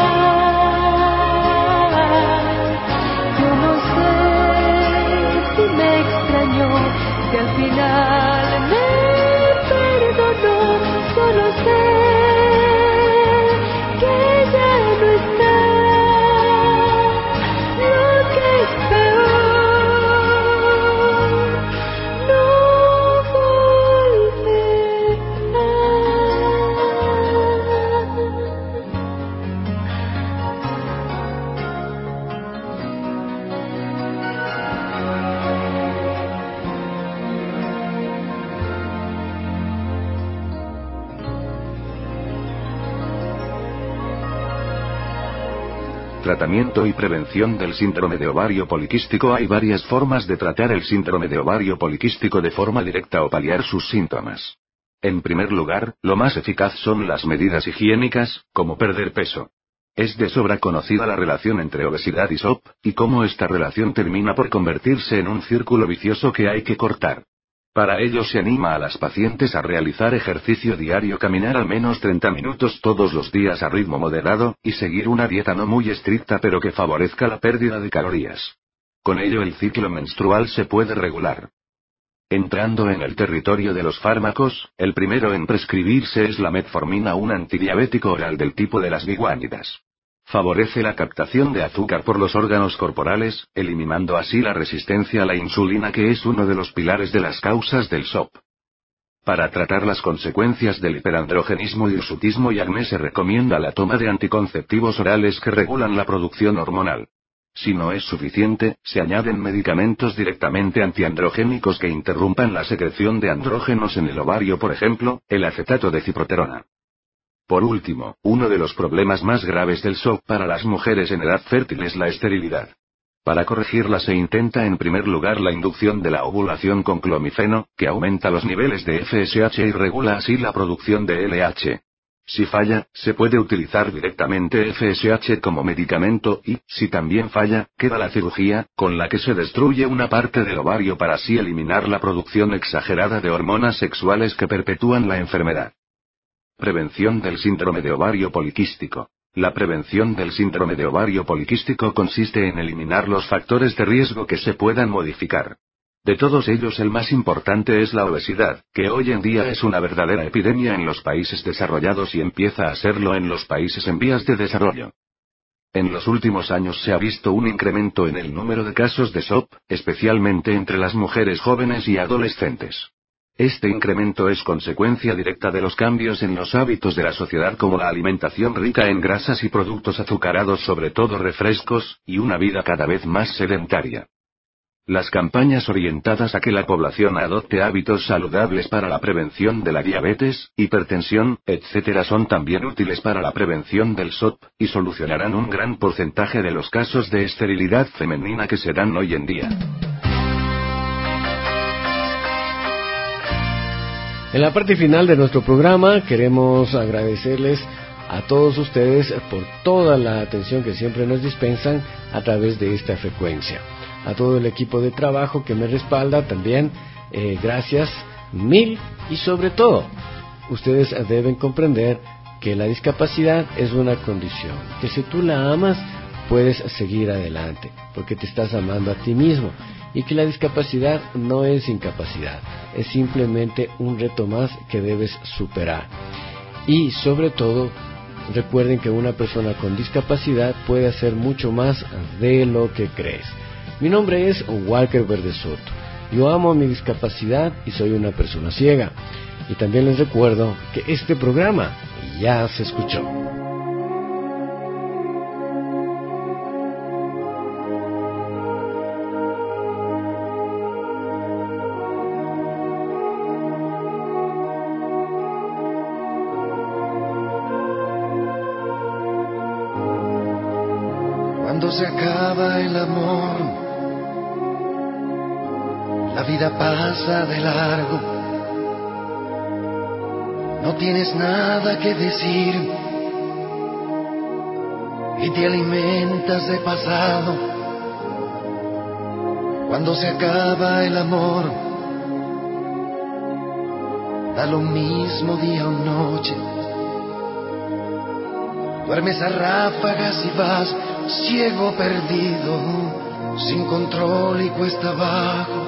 Yo no sé si me extrañó, si al final me perdonó, solo sé que ya no está. Lo que es peor, no Tratamiento y prevención del síndrome de ovario poliquístico. Hay varias formas de tratar el síndrome de ovario poliquístico de forma directa o paliar sus síntomas. En primer lugar, lo más eficaz son las medidas higiénicas, como perder peso. Es de sobra conocida la relación entre obesidad y S O P, y cómo esta relación termina por convertirse en un círculo vicioso que hay que cortar. Para ello se anima a las pacientes a realizar ejercicio diario, caminar al menos treinta minutos todos los días a ritmo moderado, y seguir una dieta no muy estricta pero que favorezca la pérdida de calorías. Con ello el ciclo menstrual se puede regular. Entrando en el territorio de los fármacos, el primero en prescribirse es la metformina, un antidiabético oral del tipo de las biguánidas. Favorece la captación de azúcar por los órganos corporales, eliminando así la resistencia a la insulina, que es uno de los pilares de las causas del S O P. Para tratar las consecuencias del hiperandrogenismo, hirsutismo y acné se recomienda la toma de anticonceptivos orales que regulan la producción hormonal. Si no es suficiente, se añaden medicamentos directamente antiandrogénicos que interrumpan la secreción de andrógenos en el ovario, por ejemplo, el acetato de ciproterona. Por último, uno de los problemas más graves del S O P para las mujeres en edad fértil es la esterilidad. Para corregirla se intenta en primer lugar la inducción de la ovulación con clomifeno, que aumenta los niveles de F S H y regula así la producción de L H. Si falla, se puede utilizar directamente F S H como medicamento y, si también falla, queda la cirugía, con la que se destruye una parte del ovario para así eliminar la producción exagerada de hormonas sexuales que perpetúan la enfermedad. Prevención del síndrome de ovario poliquístico. La prevención del síndrome de ovario poliquístico consiste en eliminar los factores de riesgo que se puedan modificar. De todos ellos el más importante es la obesidad, que hoy en día es una verdadera epidemia en los países desarrollados y empieza a serlo en los países en vías de desarrollo. En los últimos años se ha visto un incremento en el número de casos de S O P, especialmente entre las mujeres jóvenes y adolescentes. Este incremento es consecuencia directa de los cambios en los hábitos de la sociedad, como la alimentación rica en grasas y productos azucarados, sobre todo refrescos, y una vida cada vez más sedentaria. Las campañas orientadas a que la población adopte hábitos saludables para la prevención de la diabetes, hipertensión, etcétera, son también útiles para la prevención del S O P, y solucionarán un gran porcentaje de los casos de esterilidad femenina que se dan hoy en día. En la parte final de nuestro programa queremos agradecerles a todos ustedes por toda la atención que siempre nos dispensan a través de esta frecuencia. A todo el equipo de trabajo que me respalda también, eh, gracias mil, y sobre todo, ustedes deben comprender que la discapacidad es una condición, que si tú la amas, puedes seguir adelante, porque te estás amando a ti mismo. Y que la discapacidad no es incapacidad, es simplemente un reto más que debes superar. Y sobre todo, recuerden que una persona con discapacidad puede hacer mucho más de lo que crees. Mi nombre es Walker Verdesoto. Yo amo mi discapacidad y soy una persona ciega. Y también les recuerdo que este programa ya se escuchó. Cuando se acaba el amor, la vida pasa de largo. No tienes nada que decir y te alimentas de pasado. Cuando se acaba el amor, da lo mismo día o noche. Duermes a ráfagas y vas ciego, perdido, sin control y cuesta abajo.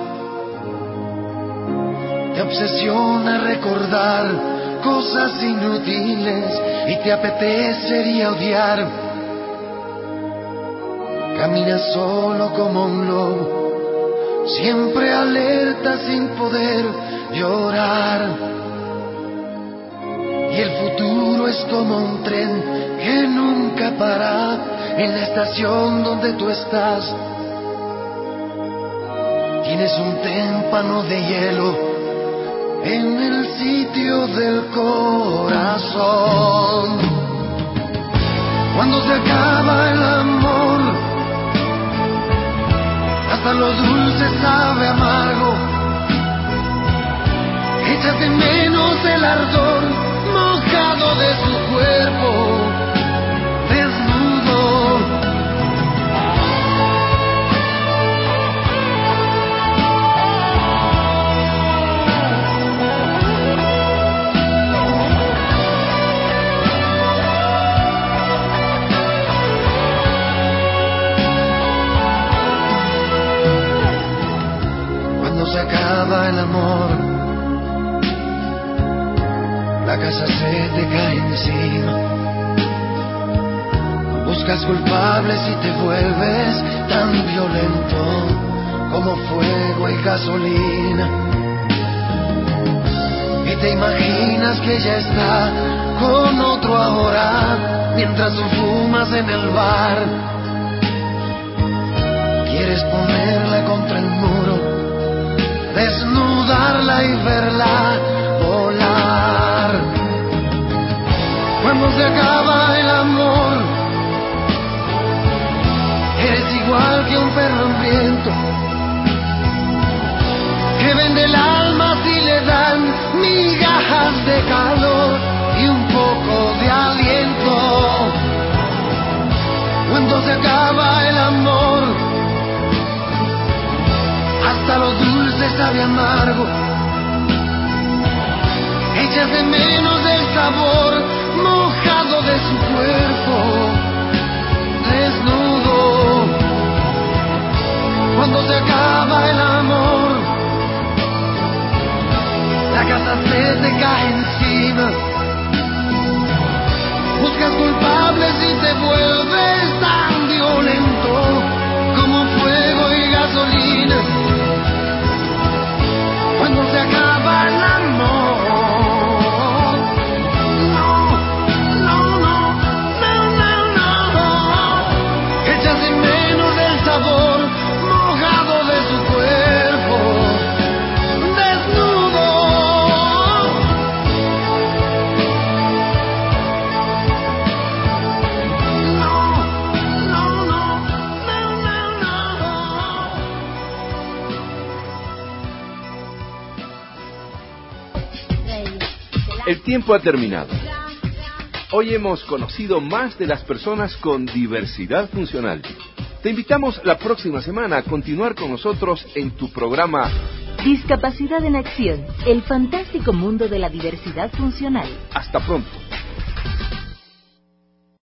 Te obsesiona recordar cosas inútiles y te apetecería odiar. Caminas solo como un lobo, siempre alerta sin poder llorar. Y el futuro es como un tren que nunca para en la estación donde tú estás. Tienes un témpano de hielo en el sitio del corazón. Cuando se acaba el amor, hasta lo dulce sabe amargo. Echas de menos el ardor mojado de su cuerpo desnudo. Cuando se acaba el amor, la casa se te cae encima. Buscas culpables y te vuelves tan violento como fuego y gasolina. Y te imaginas que ella está con otro ahora, mientras tú fumas en el bar. Quieres ponerla contra el muro, desnudarla y verla volar. Cuando se acaba el amor, eres igual que un perro hambriento que vende el alma si le dan migajas de calor y un poco de aliento. Cuando se acaba el amor, hasta lo dulce sabe amargo. Echas de menos el sabor mojado de su cuerpo desnudo. Cuando se acaba el amor, la casa se te cae encima. Buscas culpables y te vuelves tan violento como fuego y gasolina. Cuando se acaba el amor, sabor mojado de su cuerpo desnudo. No, no, no, no, no, no. El tiempo ha terminado. Hoy hemos conocido más de las personas con diversidad funcional. Te invitamos la próxima semana a continuar con nosotros en tu programa Discapacidad en Acción, el fantástico mundo de la diversidad funcional. Hasta pronto.